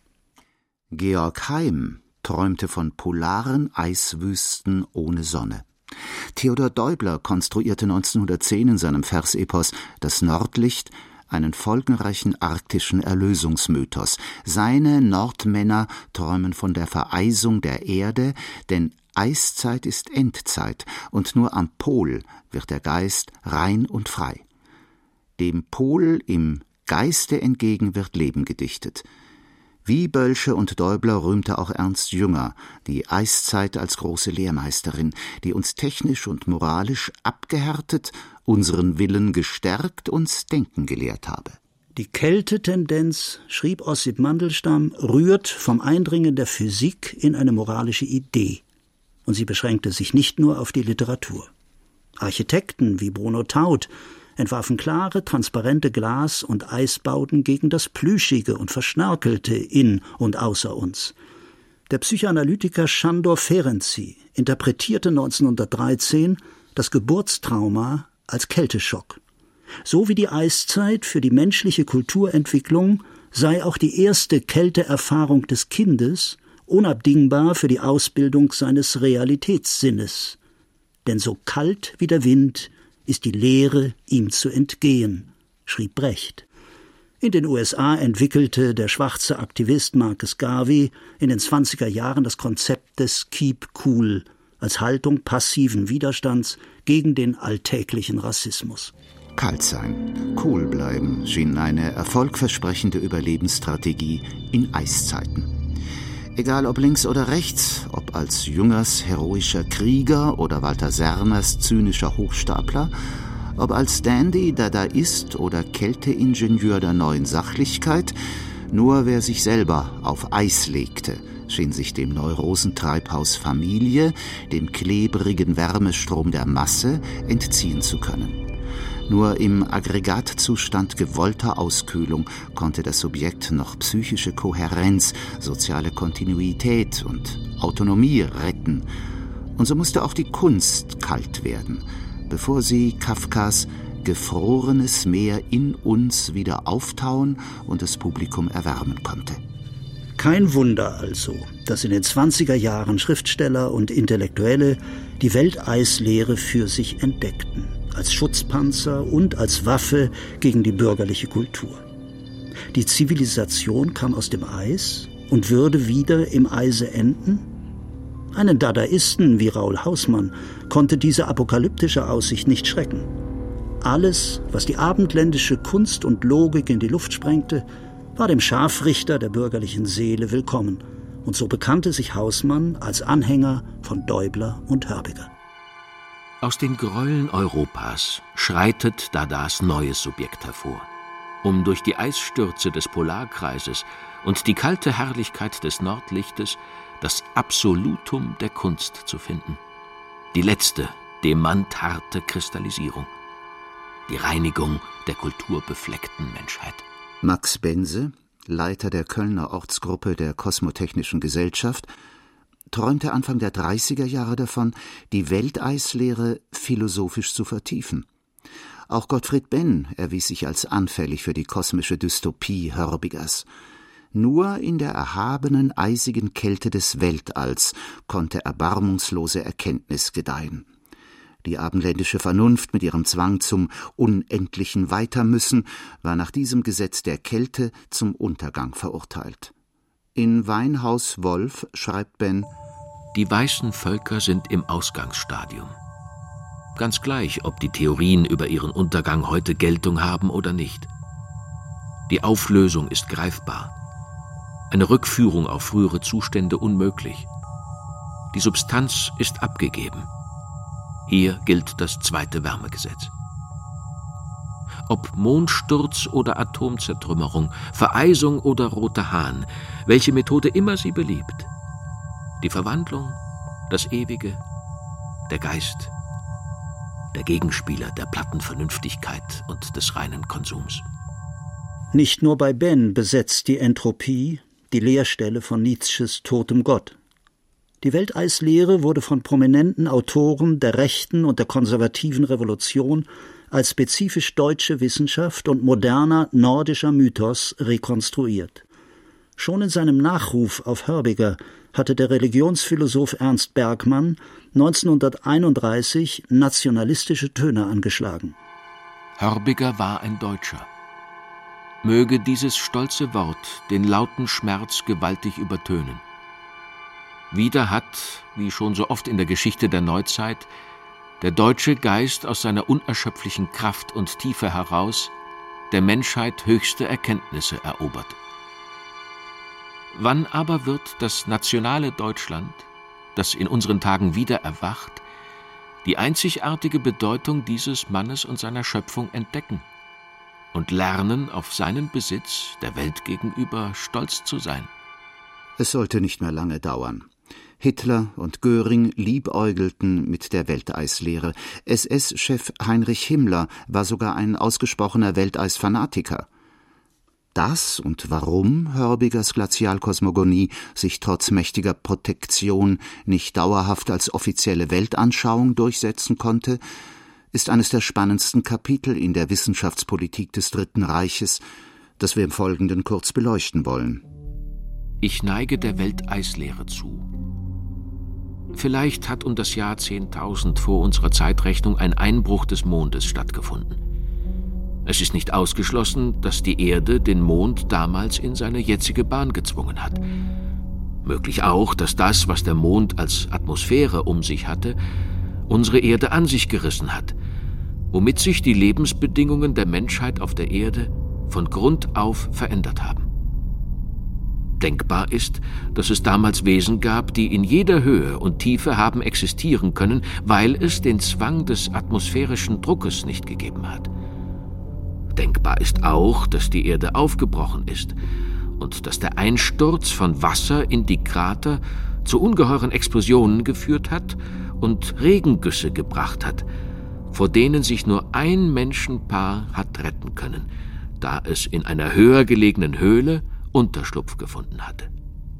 Georg Heym träumte von polaren Eiswüsten ohne Sonne. Theodor Deubler konstruierte neunzehnhundertzehn in seinem Versepos »Das Nordlicht« einen folgenreichen arktischen Erlösungsmythos. Seine Nordmänner träumen von der Vereisung der Erde, denn Eiszeit ist Endzeit, und nur am Pol wird der Geist rein und frei. Dem Pol im Geiste entgegen wird Leben gedichtet. Wie Bölsche und Deubler rühmte auch Ernst Jünger die Eiszeit als große Lehrmeisterin, die uns technisch und moralisch abgehärtet, unseren Willen gestärkt, uns denken gelehrt habe. Die Kältetendenz, schrieb Ossip Mandelstam, rührt vom Eindringen der Physik in eine moralische Idee. Und sie beschränkte sich nicht nur auf die Literatur. Architekten wie Bruno Taut entwarfen klare, transparente Glas- und Eisbauten gegen das Plüschige und Verschnörkelte in und außer uns. Der Psychoanalytiker Sándor Ferenczi interpretierte neunzehnhundertdreizehn das Geburtstrauma als Kälteschock. So wie die Eiszeit für die menschliche Kulturentwicklung sei auch die erste Kälteerfahrung des Kindes unabdingbar für die Ausbildung seines Realitätssinnes. Denn so kalt wie der Wind ist die Lehre, ihm zu entgehen, schrieb Brecht. In den U S A entwickelte der schwarze Aktivist Marcus Garvey in den zwanziger Jahren das Konzept des Keep Cool als Haltung passiven Widerstands gegen den alltäglichen Rassismus. Kalt sein, cool bleiben schien eine erfolgversprechende Überlebensstrategie in Eiszeiten. Egal ob links oder rechts, ob als Jüngers heroischer Krieger oder Walter Serners zynischer Hochstapler, ob als Dandy, Dadaist oder Kälteingenieur der neuen Sachlichkeit, nur wer sich selber auf Eis legte, schien sich dem Neurosentreibhaus Familie, dem klebrigen Wärmestrom der Masse, entziehen zu können. Nur im Aggregatzustand gewollter Auskühlung konnte das Subjekt noch psychische Kohärenz, soziale Kontinuität und Autonomie retten. Und so musste auch die Kunst kalt werden, bevor sie Kafkas gefrorenes Meer in uns wieder auftauen und das Publikum erwärmen konnte. Kein Wunder also, dass in den zwanziger Jahren Schriftsteller und Intellektuelle die Welteislehre für sich entdeckten, als Schutzpanzer und als Waffe gegen die bürgerliche Kultur. Die Zivilisation kam aus dem Eis und würde wieder im Eise enden? Einen Dadaisten wie Raoul Hausmann konnte diese apokalyptische Aussicht nicht schrecken. Alles, was die abendländische Kunst und Logik in die Luft sprengte, war dem Scharfrichter der bürgerlichen Seele willkommen. Und so bekannte sich Hausmann als Anhänger von Deubler und Hörbiger. Aus den Gräueln Europas schreitet Dadas neues Subjekt hervor, um durch die Eisstürze des Polarkreises und die kalte Herrlichkeit des Nordlichtes das Absolutum der Kunst zu finden. Die letzte, demantharte Kristallisierung. Die Reinigung der kulturbefleckten Menschheit. Max Bense, Leiter der Kölner Ortsgruppe der Kosmotechnischen Gesellschaft, träumte Anfang der dreißiger Jahre davon, die Welteislehre philosophisch zu vertiefen. Auch Gottfried Benn erwies sich als anfällig für die kosmische Dystopie Hörbigers. Nur in der erhabenen, eisigen Kälte des Weltalls konnte erbarmungslose Erkenntnis gedeihen. Die abendländische Vernunft mit ihrem Zwang zum unendlichen Weitermüssen war nach diesem Gesetz der Kälte zum Untergang verurteilt. In Weinhaus Wolf schreibt Ben: Die weißen Völker sind im Ausgangsstadium. Ganz gleich, ob die Theorien über ihren Untergang heute Geltung haben oder nicht. Die Auflösung ist greifbar. Eine Rückführung auf frühere Zustände unmöglich. Die Substanz ist abgegeben. Hier gilt das zweite Wärmegesetz. Ob Mondsturz oder Atomzertrümmerung, Vereisung oder roter Hahn, welche Methode immer sie beliebt. Die Verwandlung, das Ewige, der Geist, der Gegenspieler der platten Vernünftigkeit und des reinen Konsums. Nicht nur bei Ben besetzt die Entropie die Leerstelle von Nietzsches Totem Gott. Die Welteislehre wurde von prominenten Autoren der rechten und der konservativen Revolution als spezifisch deutsche Wissenschaft und moderner nordischer Mythos rekonstruiert. Schon in seinem Nachruf auf Hörbiger hatte der Religionsphilosoph Ernst Bergmann neunzehnhunderteinunddreißig nationalistische Töne angeschlagen. Hörbiger war ein Deutscher. Möge dieses stolze Wort den lauten Schmerz gewaltig übertönen. Wieder hat, wie schon so oft in der Geschichte der Neuzeit, der deutsche Geist aus seiner unerschöpflichen Kraft und Tiefe heraus der Menschheit höchste Erkenntnisse erobert. Wann aber wird das nationale Deutschland, das in unseren Tagen wieder erwacht, die einzigartige Bedeutung dieses Mannes und seiner Schöpfung entdecken und lernen, auf seinen Besitz der Welt gegenüber stolz zu sein? Es sollte nicht mehr lange dauern. Hitler und Göring liebäugelten mit der Welteislehre. S S-Chef Heinrich Himmler war sogar ein ausgesprochener Welteisfanatiker. Dass und warum Hörbigers Glazialkosmogonie sich trotz mächtiger Protektion nicht dauerhaft als offizielle Weltanschauung durchsetzen konnte, ist eines der spannendsten Kapitel in der Wissenschaftspolitik des Dritten Reiches, das wir im Folgenden kurz beleuchten wollen. Ich neige der Welteislehre zu. Vielleicht hat um das Jahr zehntausend vor unserer Zeitrechnung ein Einbruch des Mondes stattgefunden. Es ist nicht ausgeschlossen, dass die Erde den Mond damals in seine jetzige Bahn gezwungen hat. Möglich auch, dass das, was der Mond als Atmosphäre um sich hatte, unsere Erde an sich gerissen hat, womit sich die Lebensbedingungen der Menschheit auf der Erde von Grund auf verändert haben. Denkbar ist, dass es damals Wesen gab, die in jeder Höhe und Tiefe haben existieren können, weil es den Zwang des atmosphärischen Druckes nicht gegeben hat. Denkbar ist auch, dass die Erde aufgebrochen ist und dass der Einsturz von Wasser in die Krater zu ungeheuren Explosionen geführt hat und Regengüsse gebracht hat, vor denen sich nur ein Menschenpaar hat retten können, da es in einer höher gelegenen Höhle Unterschlupf gefunden hatte.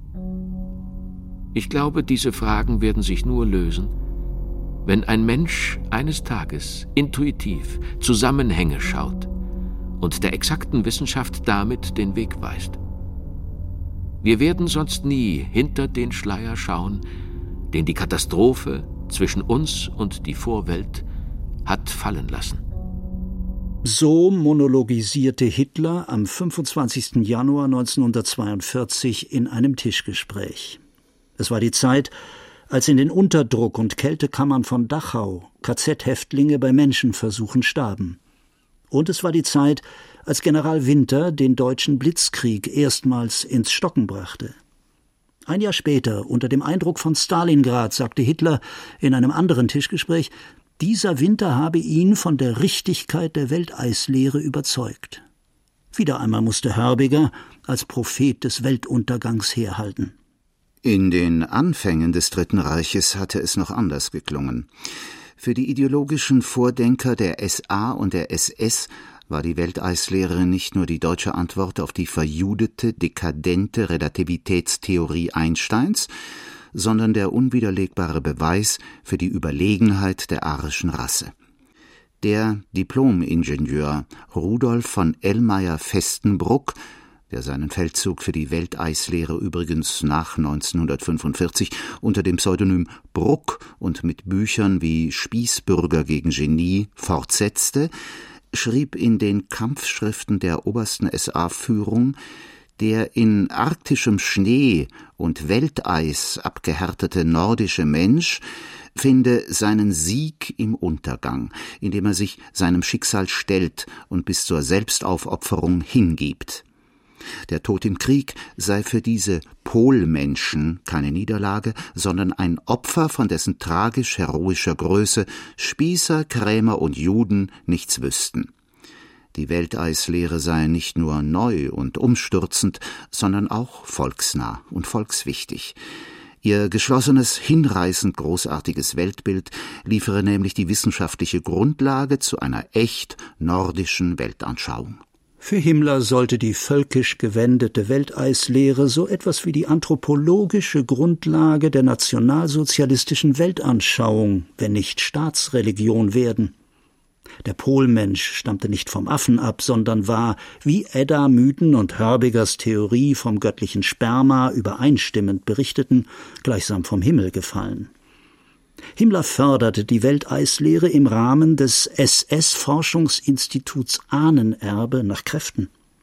Ich glaube, diese Fragen werden sich nur lösen, wenn ein Mensch eines Tages intuitiv Zusammenhänge schaut und der exakten Wissenschaft damit den Weg weist. Wir werden sonst nie hinter den Schleier schauen, den die Katastrophe zwischen uns und die Vorwelt hat fallen lassen. So monologisierte Hitler am fünfundzwanzigsten Januar neunzehnhundertzweiundvierzig in einem Tischgespräch. Es war die Zeit, als in den Unterdruck- und Kältekammern von Dachau K Z-Häftlinge bei Menschenversuchen starben. Und es war die Zeit, als General Winter den deutschen Blitzkrieg erstmals ins Stocken brachte. Ein Jahr später, unter dem Eindruck von Stalingrad, sagte Hitler in einem anderen Tischgespräch, dieser Winter habe ihn von der Richtigkeit der Welteislehre überzeugt. Wieder einmal musste Hörbiger als Prophet des Weltuntergangs herhalten. In den Anfängen des Dritten Reiches hatte es noch anders geklungen. Für die ideologischen Vordenker der S A und der S S war die Welteislehre nicht nur die deutsche Antwort auf die verjudete, dekadente Relativitätstheorie Einsteins, sondern der unwiderlegbare Beweis für die Überlegenheit der arischen Rasse. Der Diplom-Ingenieur Rudolf von Ellmeier-Festenbruck der seinen Feldzug für die Welteislehre übrigens nach neunzehnhundertfünfundvierzig unter dem Pseudonym Bruck und mit Büchern wie Spießbürger gegen Genie fortsetzte, schrieb in den Kampfschriften der obersten S A-Führung, der in arktischem Schnee und Welteis abgehärtete nordische Mensch finde seinen Sieg im Untergang, indem er sich seinem Schicksal stellt und bis zur Selbstaufopferung hingibt. Der Tod im Krieg sei für diese Polmenschen keine Niederlage, sondern ein Opfer, von dessen tragisch-heroischer Größe Spießer, Krämer und Juden nichts wüssten. Die Welteislehre sei nicht nur neu und umstürzend, sondern auch volksnah und volkswichtig. Ihr geschlossenes, hinreißend großartiges Weltbild liefere nämlich die wissenschaftliche Grundlage zu einer echt nordischen Weltanschauung. Für Himmler sollte die völkisch gewendete Welteislehre so etwas wie die anthropologische Grundlage der nationalsozialistischen Weltanschauung, wenn nicht Staatsreligion werden. Der Polmensch stammte nicht vom Affen ab, sondern war, wie Edda-Mythen und Hörbigers Theorie vom göttlichen Sperma übereinstimmend berichteten, gleichsam vom Himmel gefallen. Himmler förderte die Welteislehre im Rahmen des S S-Forschungsinstituts Ahnenerbe nach Kräften.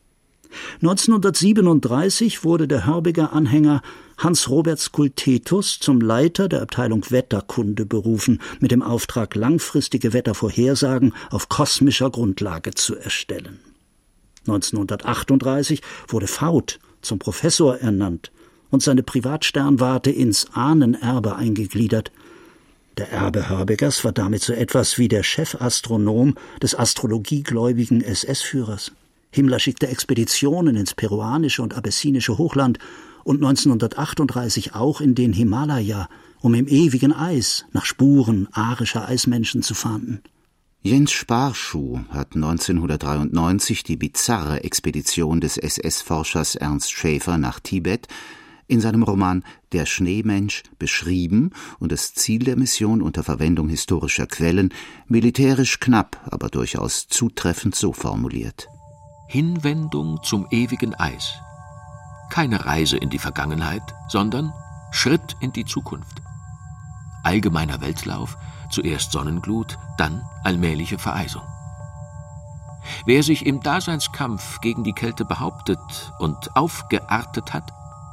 neunzehnhundertsiebenunddreißig wurde der Hörbiger Anhänger Hans-Robert Skultetus zum Leiter der Abteilung Wetterkunde berufen, mit dem Auftrag, langfristige Wettervorhersagen auf kosmischer Grundlage zu erstellen. neunzehnhundertachtunddreißig wurde Vaught zum Professor ernannt und seine Privatsternwarte ins Ahnenerbe eingegliedert. Der Erbe Hörbigers war damit so etwas wie der Chefastronom des astrologiegläubigen S S-Führers. Himmler schickte Expeditionen ins peruanische und abessinische Hochland und neunzehnhundertachtunddreißig auch in den Himalaya, um im ewigen Eis nach Spuren arischer Eismenschen zu fahnden. Jens Sparschuh hat neunzehnhundertdreiundneunzig die bizarre Expedition des S S-Forschers Ernst Schäfer nach Tibet in seinem Roman »Der Schneemensch« beschrieben und das Ziel der Mission unter Verwendung historischer Quellen militärisch knapp, aber durchaus zutreffend so formuliert: Hinwendung zum ewigen Eis. Keine Reise in die Vergangenheit, sondern Schritt in die Zukunft. Allgemeiner Weltlauf, zuerst Sonnenglut, dann allmähliche Vereisung. Wer sich im Daseinskampf gegen die Kälte behauptet und aufgeartet hat,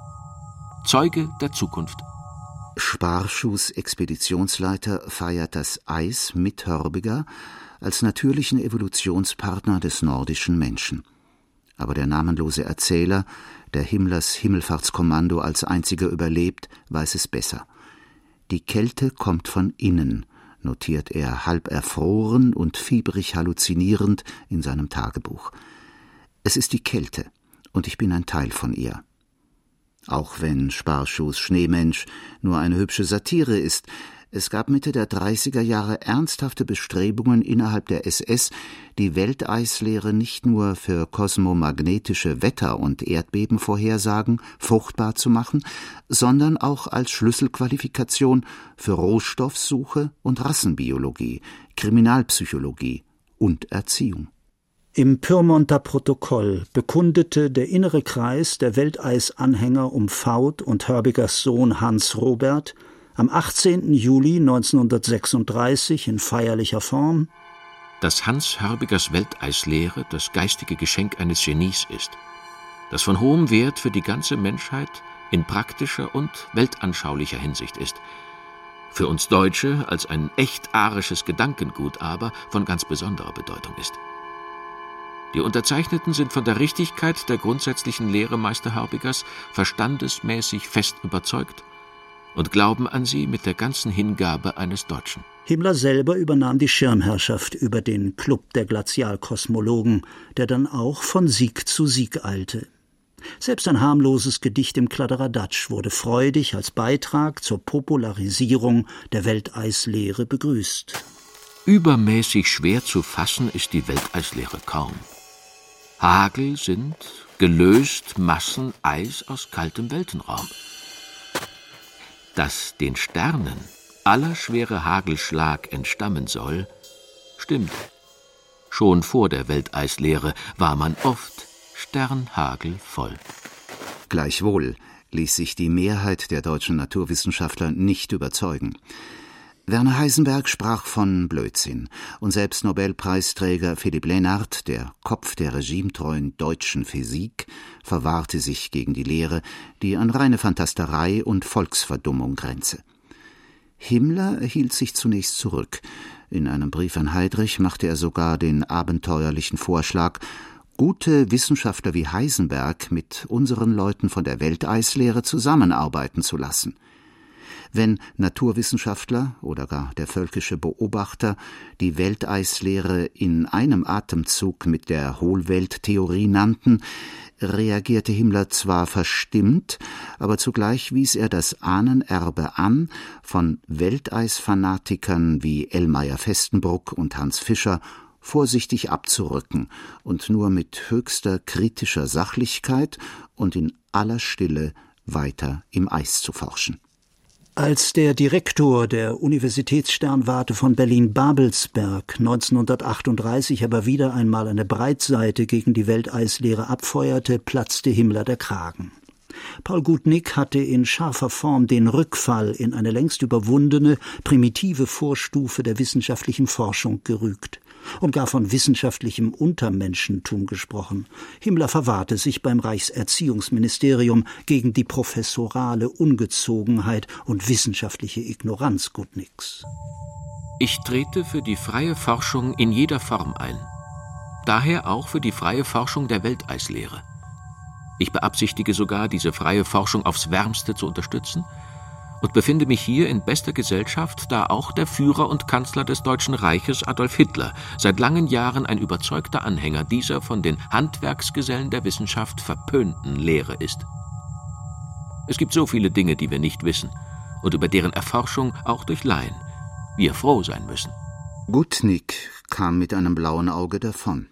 Zeuge der Zukunft. Sparschuhs Expeditionsleiter feiert das Eis mit Hörbiger als natürlichen Evolutionspartner des nordischen Menschen. Aber der namenlose Erzähler, der Himmlers Himmelfahrtskommando als einziger überlebt, weiß es besser. Die Kälte kommt von innen, notiert er halb erfroren und fiebrig halluzinierend in seinem Tagebuch. Es ist die Kälte, und ich bin ein Teil von ihr. Auch wenn Sparschuhs Schneemensch nur eine hübsche Satire ist, es gab Mitte der dreißiger Jahre ernsthafte Bestrebungen innerhalb der S S, die Welteislehre nicht nur für kosmomagnetische Wetter- und Erdbebenvorhersagen fruchtbar zu machen, sondern auch als Schlüsselqualifikation für Rohstoffsuche und Rassenbiologie, Kriminalpsychologie und Erziehung. Im Pyrmonter Protokoll bekundete der innere Kreis der Welteisanhänger um Vaught und Hörbigers Sohn Hans Robert am achtzehnten Juli neunzehnhundertsechsunddreißig in feierlicher Form, dass Hans Hörbigers Welteislehre das geistige Geschenk eines Genies ist, das von hohem Wert für die ganze Menschheit in praktischer und weltanschaulicher Hinsicht ist, für uns Deutsche als ein echt arisches Gedankengut aber von ganz besonderer Bedeutung ist. Die Unterzeichneten sind von der Richtigkeit der grundsätzlichen Lehre Meister Hörbigers verstandesmäßig fest überzeugt und glauben an sie mit der ganzen Hingabe eines Deutschen. Himmler selber übernahm die Schirmherrschaft über den Club der Glazialkosmologen, der dann auch von Sieg zu Sieg eilte. Selbst ein harmloses Gedicht im Kladderadatsch wurde freudig als Beitrag zur Popularisierung der Welteislehre begrüßt. Übermäßig schwer zu fassen ist die Welteislehre kaum. Hagel sind gelöst Massen Eis aus kaltem Weltenraum. Dass den Sternen aller schwere Hagelschlag entstammen soll, stimmt. Schon vor der Welteislehre war man oft Sternhagel voll. Gleichwohl ließ sich die Mehrheit der deutschen Naturwissenschaftler nicht überzeugen. Werner Heisenberg sprach von Blödsinn, und selbst Nobelpreisträger Philipp Lenard, der Kopf der regimetreuen deutschen Physik, verwahrte sich gegen die Lehre, die an reine Fantasterei und Volksverdummung grenze. Himmler hielt sich zunächst zurück. In einem Brief an Heydrich machte er sogar den abenteuerlichen Vorschlag, gute Wissenschaftler wie Heisenberg mit unseren Leuten von der Welteislehre zusammenarbeiten zu lassen. Wenn Naturwissenschaftler oder gar der völkische Beobachter die Welteislehre in einem Atemzug mit der Hohlwelttheorie nannten, reagierte Himmler zwar verstimmt, aber zugleich wies er das Ahnenerbe an, von Welteisfanatikern wie Elmaier Festenbruck und Hans Fischer vorsichtig abzurücken und nur mit höchster kritischer Sachlichkeit und in aller Stille weiter im Eis zu forschen. Als der Direktor der Universitätssternwarte von Berlin-Babelsberg neunzehnhundertachtunddreißig aber wieder einmal eine Breitseite gegen die Welteislehre abfeuerte, platzte Himmler der Kragen. Paul Gutnick hatte in scharfer Form den Rückfall in eine längst überwundene, primitive Vorstufe der wissenschaftlichen Forschung gerügt und gar von wissenschaftlichem Untermenschentum gesprochen. Himmler verwahrte sich beim Reichserziehungsministerium gegen die professorale Ungezogenheit und wissenschaftliche Ignoranz Gutnicks. Ich trete für die freie Forschung in jeder Form ein. Daher auch für die freie Forschung der Welteislehre. Ich beabsichtige sogar, diese freie Forschung aufs Wärmste zu unterstützen und befinde mich hier in bester Gesellschaft, da auch der Führer und Kanzler des Deutschen Reiches, Adolf Hitler, seit langen Jahren ein überzeugter Anhänger dieser von den Handwerksgesellen der Wissenschaft verpönten Lehre ist. Es gibt so viele Dinge, die wir nicht wissen und über deren Erforschung auch durch Laien wir froh sein müssen. Gutnick kam mit einem blauen Auge davon.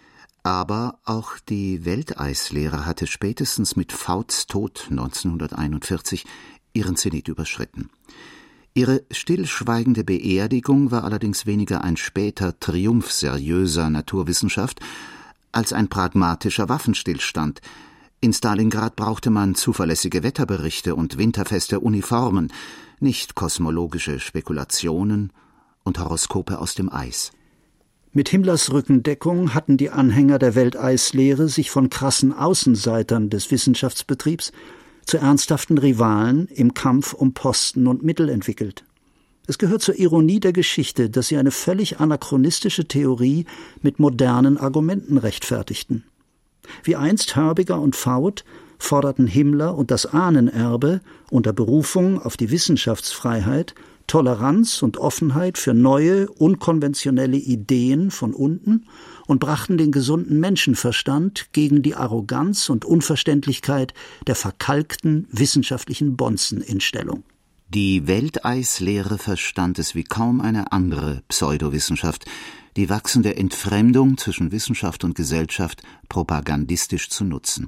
Aber auch die Welteislehre hatte spätestens mit Fauds Tod neunzehnhunderteinundvierzig ihren Zenit überschritten. Ihre stillschweigende Beerdigung war allerdings weniger ein später Triumph seriöser Naturwissenschaft als ein pragmatischer Waffenstillstand. In Stalingrad brauchte man zuverlässige Wetterberichte und winterfeste Uniformen, nicht kosmologische Spekulationen und Horoskope aus dem Eis. Mit Himmlers Rückendeckung hatten die Anhänger der Welteislehre sich von krassen Außenseitern des Wissenschaftsbetriebs zu ernsthaften Rivalen im Kampf um Posten und Mittel entwickelt. Es gehört zur Ironie der Geschichte, dass sie eine völlig anachronistische Theorie mit modernen Argumenten rechtfertigten. Wie einst Hörbiger und Faud forderten Himmler und das Ahnenerbe unter Berufung auf die Wissenschaftsfreiheit Toleranz und Offenheit für neue, unkonventionelle Ideen von unten und brachten den gesunden Menschenverstand gegen die Arroganz und Unverständlichkeit der verkalkten wissenschaftlichen Bonzen in Stellung. Die Welteislehre verstand es wie kaum eine andere Pseudowissenschaft, die wachsende Entfremdung zwischen Wissenschaft und Gesellschaft propagandistisch zu nutzen.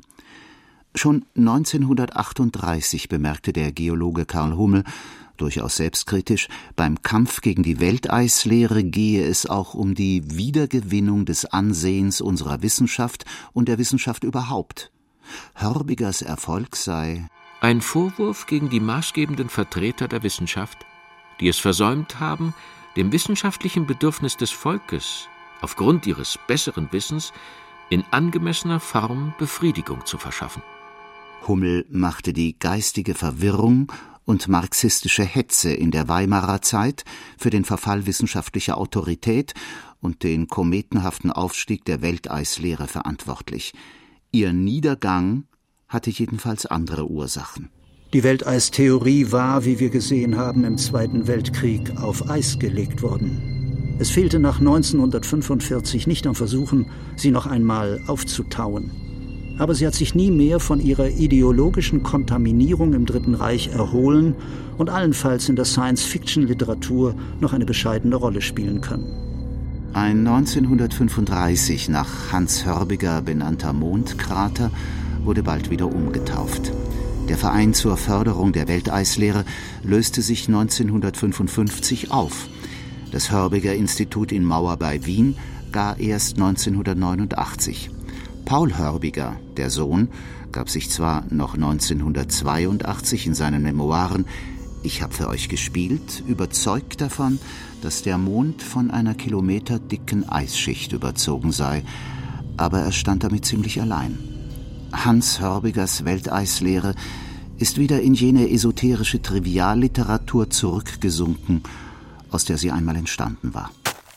Schon neunzehnhundertachtunddreißig bemerkte der Geologe Karl Hummel, durchaus selbstkritisch, beim Kampf gegen die Welteislehre gehe es auch um die Wiedergewinnung des Ansehens unserer Wissenschaft und der Wissenschaft überhaupt. Hörbigers Erfolg sei ein Vorwurf gegen die maßgebenden Vertreter der Wissenschaft, die es versäumt haben, dem wissenschaftlichen Bedürfnis des Volkes aufgrund ihres besseren Wissens in angemessener Form Befriedigung zu verschaffen. Hummel machte die geistige Verwirrung und marxistische Hetze in der Weimarer Zeit für den Verfall wissenschaftlicher Autorität und den kometenhaften Aufstieg der Welteislehre verantwortlich. Ihr Niedergang hatte jedenfalls andere Ursachen. Die Welteistheorie war, wie wir gesehen haben, im Zweiten Weltkrieg auf Eis gelegt worden. Es fehlte nach neunzehnhundertfünfundvierzig nicht an Versuchen, sie noch einmal aufzutauen. Aber sie hat sich nie mehr von ihrer ideologischen Kontaminierung im Dritten Reich erholen und allenfalls in der Science-Fiction-Literatur noch eine bescheidene Rolle spielen können. Ein neunzehnhundertfünfunddreißig nach Hans Hörbiger benannter Mondkrater wurde bald wieder umgetauft. Der Verein zur Förderung der Welteislehre löste sich neunzehnhundertfünfundfünfzig auf. Das Hörbiger Institut in Mauer bei Wien gar erst neunzehnhundertneunundachtzig. Paul Hörbiger, der Sohn, gab sich zwar noch neunzehnhundertzweiundachtzig in seinen Memoiren »Ich hab für euch gespielt« überzeugt davon, dass der Mond von einer kilometerdicken Eisschicht überzogen sei, aber er stand damit ziemlich allein. Hans Hörbigers Welteislehre ist wieder in jene esoterische Trivialliteratur zurückgesunken, aus der sie einmal entstanden war.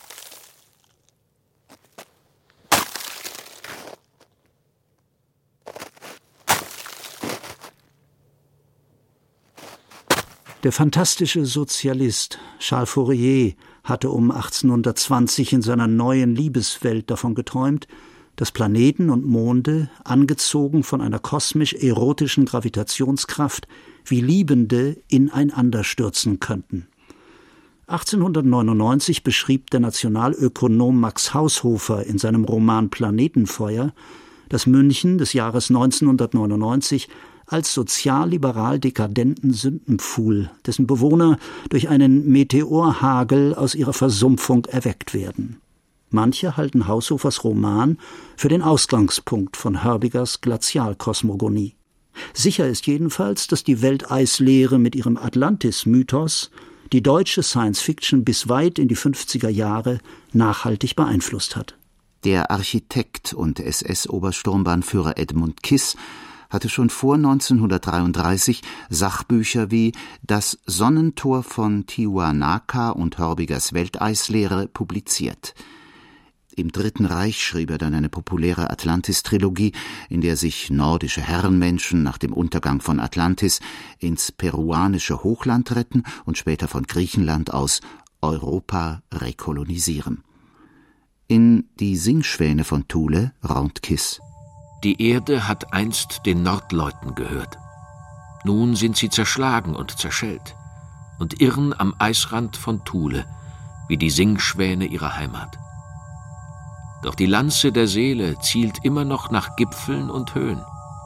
Der fantastische Sozialist Charles Fourier hatte um achtzehnhundertzwanzig in seiner neuen Liebeswelt davon geträumt, dass Planeten und Monde, angezogen von einer kosmisch-erotischen Gravitationskraft, wie Liebende ineinander stürzen könnten. achtzehnhundertneunundneunzig beschrieb der Nationalökonom Max Haushofer in seinem Roman Planetenfeuer das München des Jahres neunzehnhundertneunundneunzig als sozialliberal-dekadenten Sündenpfuhl, dessen Bewohner durch einen Meteorhagel aus ihrer Versumpfung erweckt werden. Manche halten Haushofers Roman für den Ausgangspunkt von Hörbigers Glazialkosmogonie. Sicher ist jedenfalls, dass die Welteislehre mit ihrem Atlantis-Mythos die deutsche Science-Fiction bis weit in die fünfziger Jahre nachhaltig beeinflusst hat. Der Architekt und S S-Obersturmbannführer Edmund Kiss hatte schon vor neunzehnhundertdreiunddreißig Sachbücher wie »Das Sonnentor von Tiwanaku« und Hörbigers Welteislehre publiziert. Im Dritten Reich schrieb er dann eine populäre Atlantis-Trilogie, in der sich nordische Herrenmenschen nach dem Untergang von Atlantis ins peruanische Hochland retten und später von Griechenland aus Europa rekolonisieren. In »Die Singschwäne von Thule« raunt Kiss: Die Erde hat einst den Nordleuten gehört. Nun sind sie zerschlagen und zerschellt und irren am Eisrand von Thule, wie die Singschwäne ihrer Heimat. Doch die Lanze der Seele zielt immer noch nach Gipfeln und Höhen.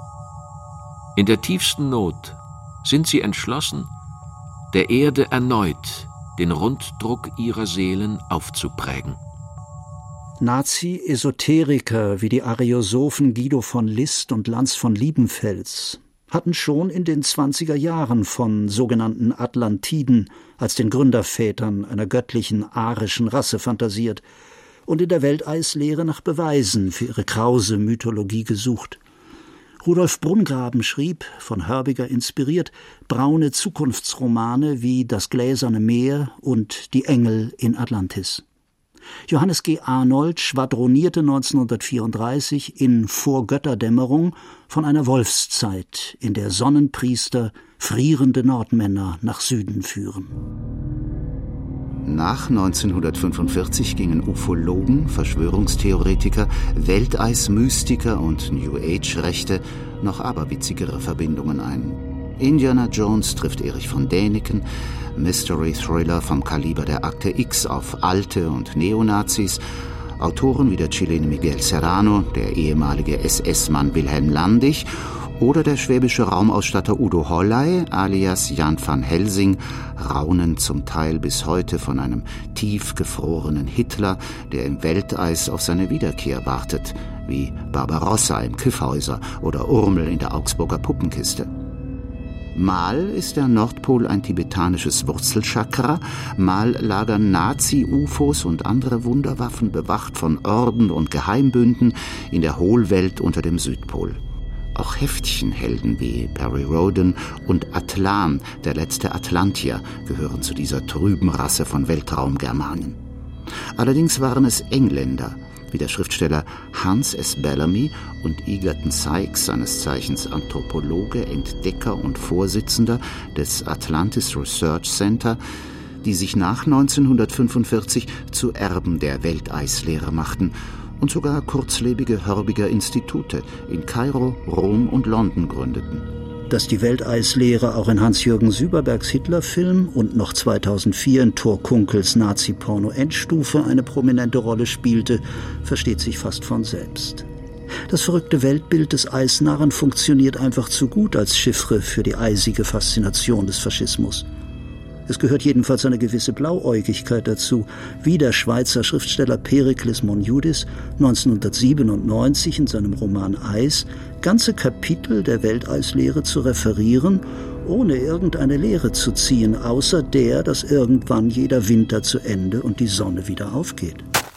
In der tiefsten Not sind sie entschlossen, der Erde erneut den Runddruck ihrer Seelen aufzuprägen. Nazi-Esoteriker wie die Ariosophen Guido von List und Lanz von Liebenfels hatten schon in den zwanziger Jahren von sogenannten Atlantiden als den Gründervätern einer göttlichen arischen Rasse fantasiert und in der Welteislehre nach Beweisen für ihre krause Mythologie gesucht. Rudolf Brungraben schrieb, von Hörbiger inspiriert, braune Zukunftsromane wie »Das gläserne Meer« und »Die Engel in Atlantis«. Johannes G. Arnold schwadronierte neunzehnhundertvierunddreißig in »Vor Götterdämmerung« von einer Wolfszeit, in der Sonnenpriester frierende Nordmänner nach Süden führen. Nach neunzehnhundertfünfundvierzig gingen Ufologen, Verschwörungstheoretiker, Welteismystiker und New-Age-Rechte noch aberwitzigere Verbindungen ein. Indiana Jones trifft Erich von Däniken, Mystery-Thriller vom Kaliber der Akte X auf Alte und Neonazis, Autoren wie der Chilene Miguel Serrano, der ehemalige S S-Mann Wilhelm Landig oder der schwäbische Raumausstatter Udo Holley alias Jan van Helsing raunen zum Teil bis heute von einem tiefgefrorenen Hitler, der im Welteis auf seine Wiederkehr wartet, wie Barbarossa im Kyffhäuser oder Urmel in der Augsburger Puppenkiste. Mal ist der Nordpol ein tibetanisches Wurzelchakra, mal lagern Nazi-U F Os und andere Wunderwaffen bewacht von Orden und Geheimbünden in der Hohlwelt unter dem Südpol. Auch Heftchenhelden wie Perry Rhodan und Atlan, der letzte Atlantier, gehören zu dieser trüben Rasse von Weltraumgermanen. Allerdings waren es Engländer, wie der Schriftsteller Hans S. Bellamy und Egerton Sykes, seines Zeichens Anthropologe, Entdecker und Vorsitzender des Atlantis Research Center, die sich nach neunzehnhundertfünfundvierzig zu Erben der Welteislehre machten und sogar kurzlebige Hörbiger Institute in Kairo, Rom und London gründeten. Dass die Welteislehre auch in Hans-Jürgen Süberbergs Hitlerfilm und noch zweitausendvier in Thor Kunkels Nazi-Porno-Endstufe eine prominente Rolle spielte, versteht sich fast von selbst. Das verrückte Weltbild des Eisnarren funktioniert einfach zu gut als Chiffre für die eisige Faszination des Faschismus. Es gehört jedenfalls eine gewisse Blauäugigkeit dazu, wie der Schweizer Schriftsteller Perikles Monjudis neunzehnhundertsiebenundneunzig in seinem Roman Eis ganze Kapitel der Welteislehre zu referieren, ohne irgendeine Lehre zu ziehen, außer der, dass irgendwann jeder Winter zu Ende und die Sonne wieder aufgeht.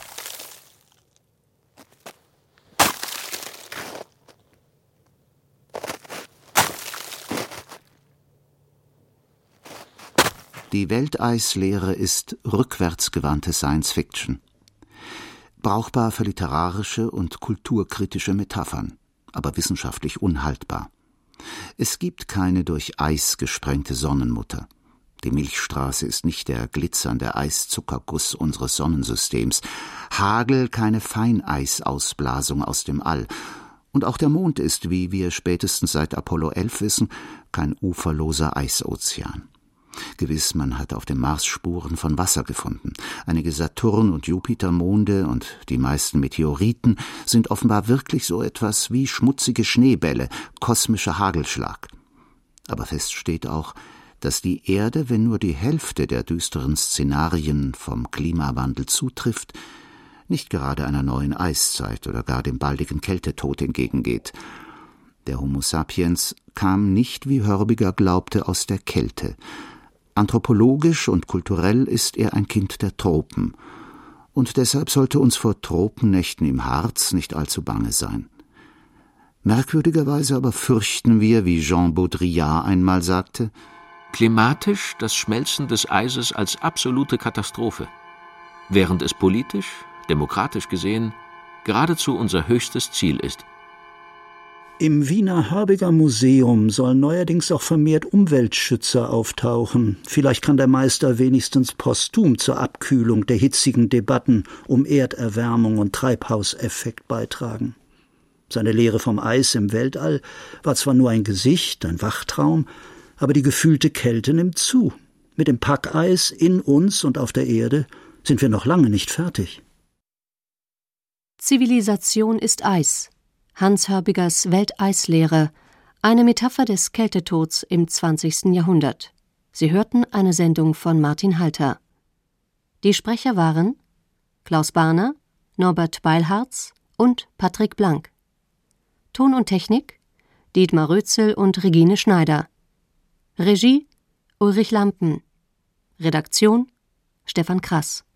Die Welteislehre ist rückwärtsgewandte Science-Fiction. Brauchbar für literarische und kulturkritische Metaphern, aber wissenschaftlich unhaltbar. Es gibt keine durch Eis gesprengte Sonnenmutter. Die Milchstraße ist nicht der glitzernde Eiszuckerguss unseres Sonnensystems. Hagel keine Feineisausblasung aus dem All. Und auch der Mond ist, wie wir spätestens seit Apollo elf wissen, kein uferloser Eisozean. Gewiss, man hat auf dem Mars Spuren von Wasser gefunden. Einige Saturn- und Jupitermonde und die meisten Meteoriten sind offenbar wirklich so etwas wie schmutzige Schneebälle, kosmischer Hagelschlag. Aber fest steht auch, dass die Erde, wenn nur die Hälfte der düsteren Szenarien vom Klimawandel zutrifft, nicht gerade einer neuen Eiszeit oder gar dem baldigen Kältetod entgegengeht. Der Homo sapiens kam nicht, wie Hörbiger glaubte, aus der Kälte. Anthropologisch und kulturell ist er ein Kind der Tropen. Und deshalb sollte uns vor Tropennächten im Harz nicht allzu bange sein. Merkwürdigerweise aber fürchten wir, wie Jean Baudrillard einmal sagte, klimatisch das Schmelzen des Eises als absolute Katastrophe, während es politisch, demokratisch gesehen, geradezu unser höchstes Ziel ist. Im Wiener Hörbiger Museum sollen neuerdings auch vermehrt Umweltschützer auftauchen. Vielleicht kann der Meister wenigstens posthum zur Abkühlung der hitzigen Debatten um Erderwärmung und Treibhauseffekt beitragen. Seine Lehre vom Eis im Weltall war zwar nur ein Gesicht, ein Wachtraum, aber die gefühlte Kälte nimmt zu. Mit dem Packeis in uns und auf der Erde sind wir noch lange nicht fertig. Zivilisation ist Eis. Hans Hörbigers Welteislehre, eine Metapher des Kältetods im zwanzigsten Jahrhundert. Sie hörten eine Sendung von Martin Halter. Die Sprecher waren Klaus Barner, Norbert Beilharz und Patrick Blank. Ton und Technik Dietmar Rötzel und Regine Schneider. Regie Ulrich Lampen. Redaktion Stefan Krass.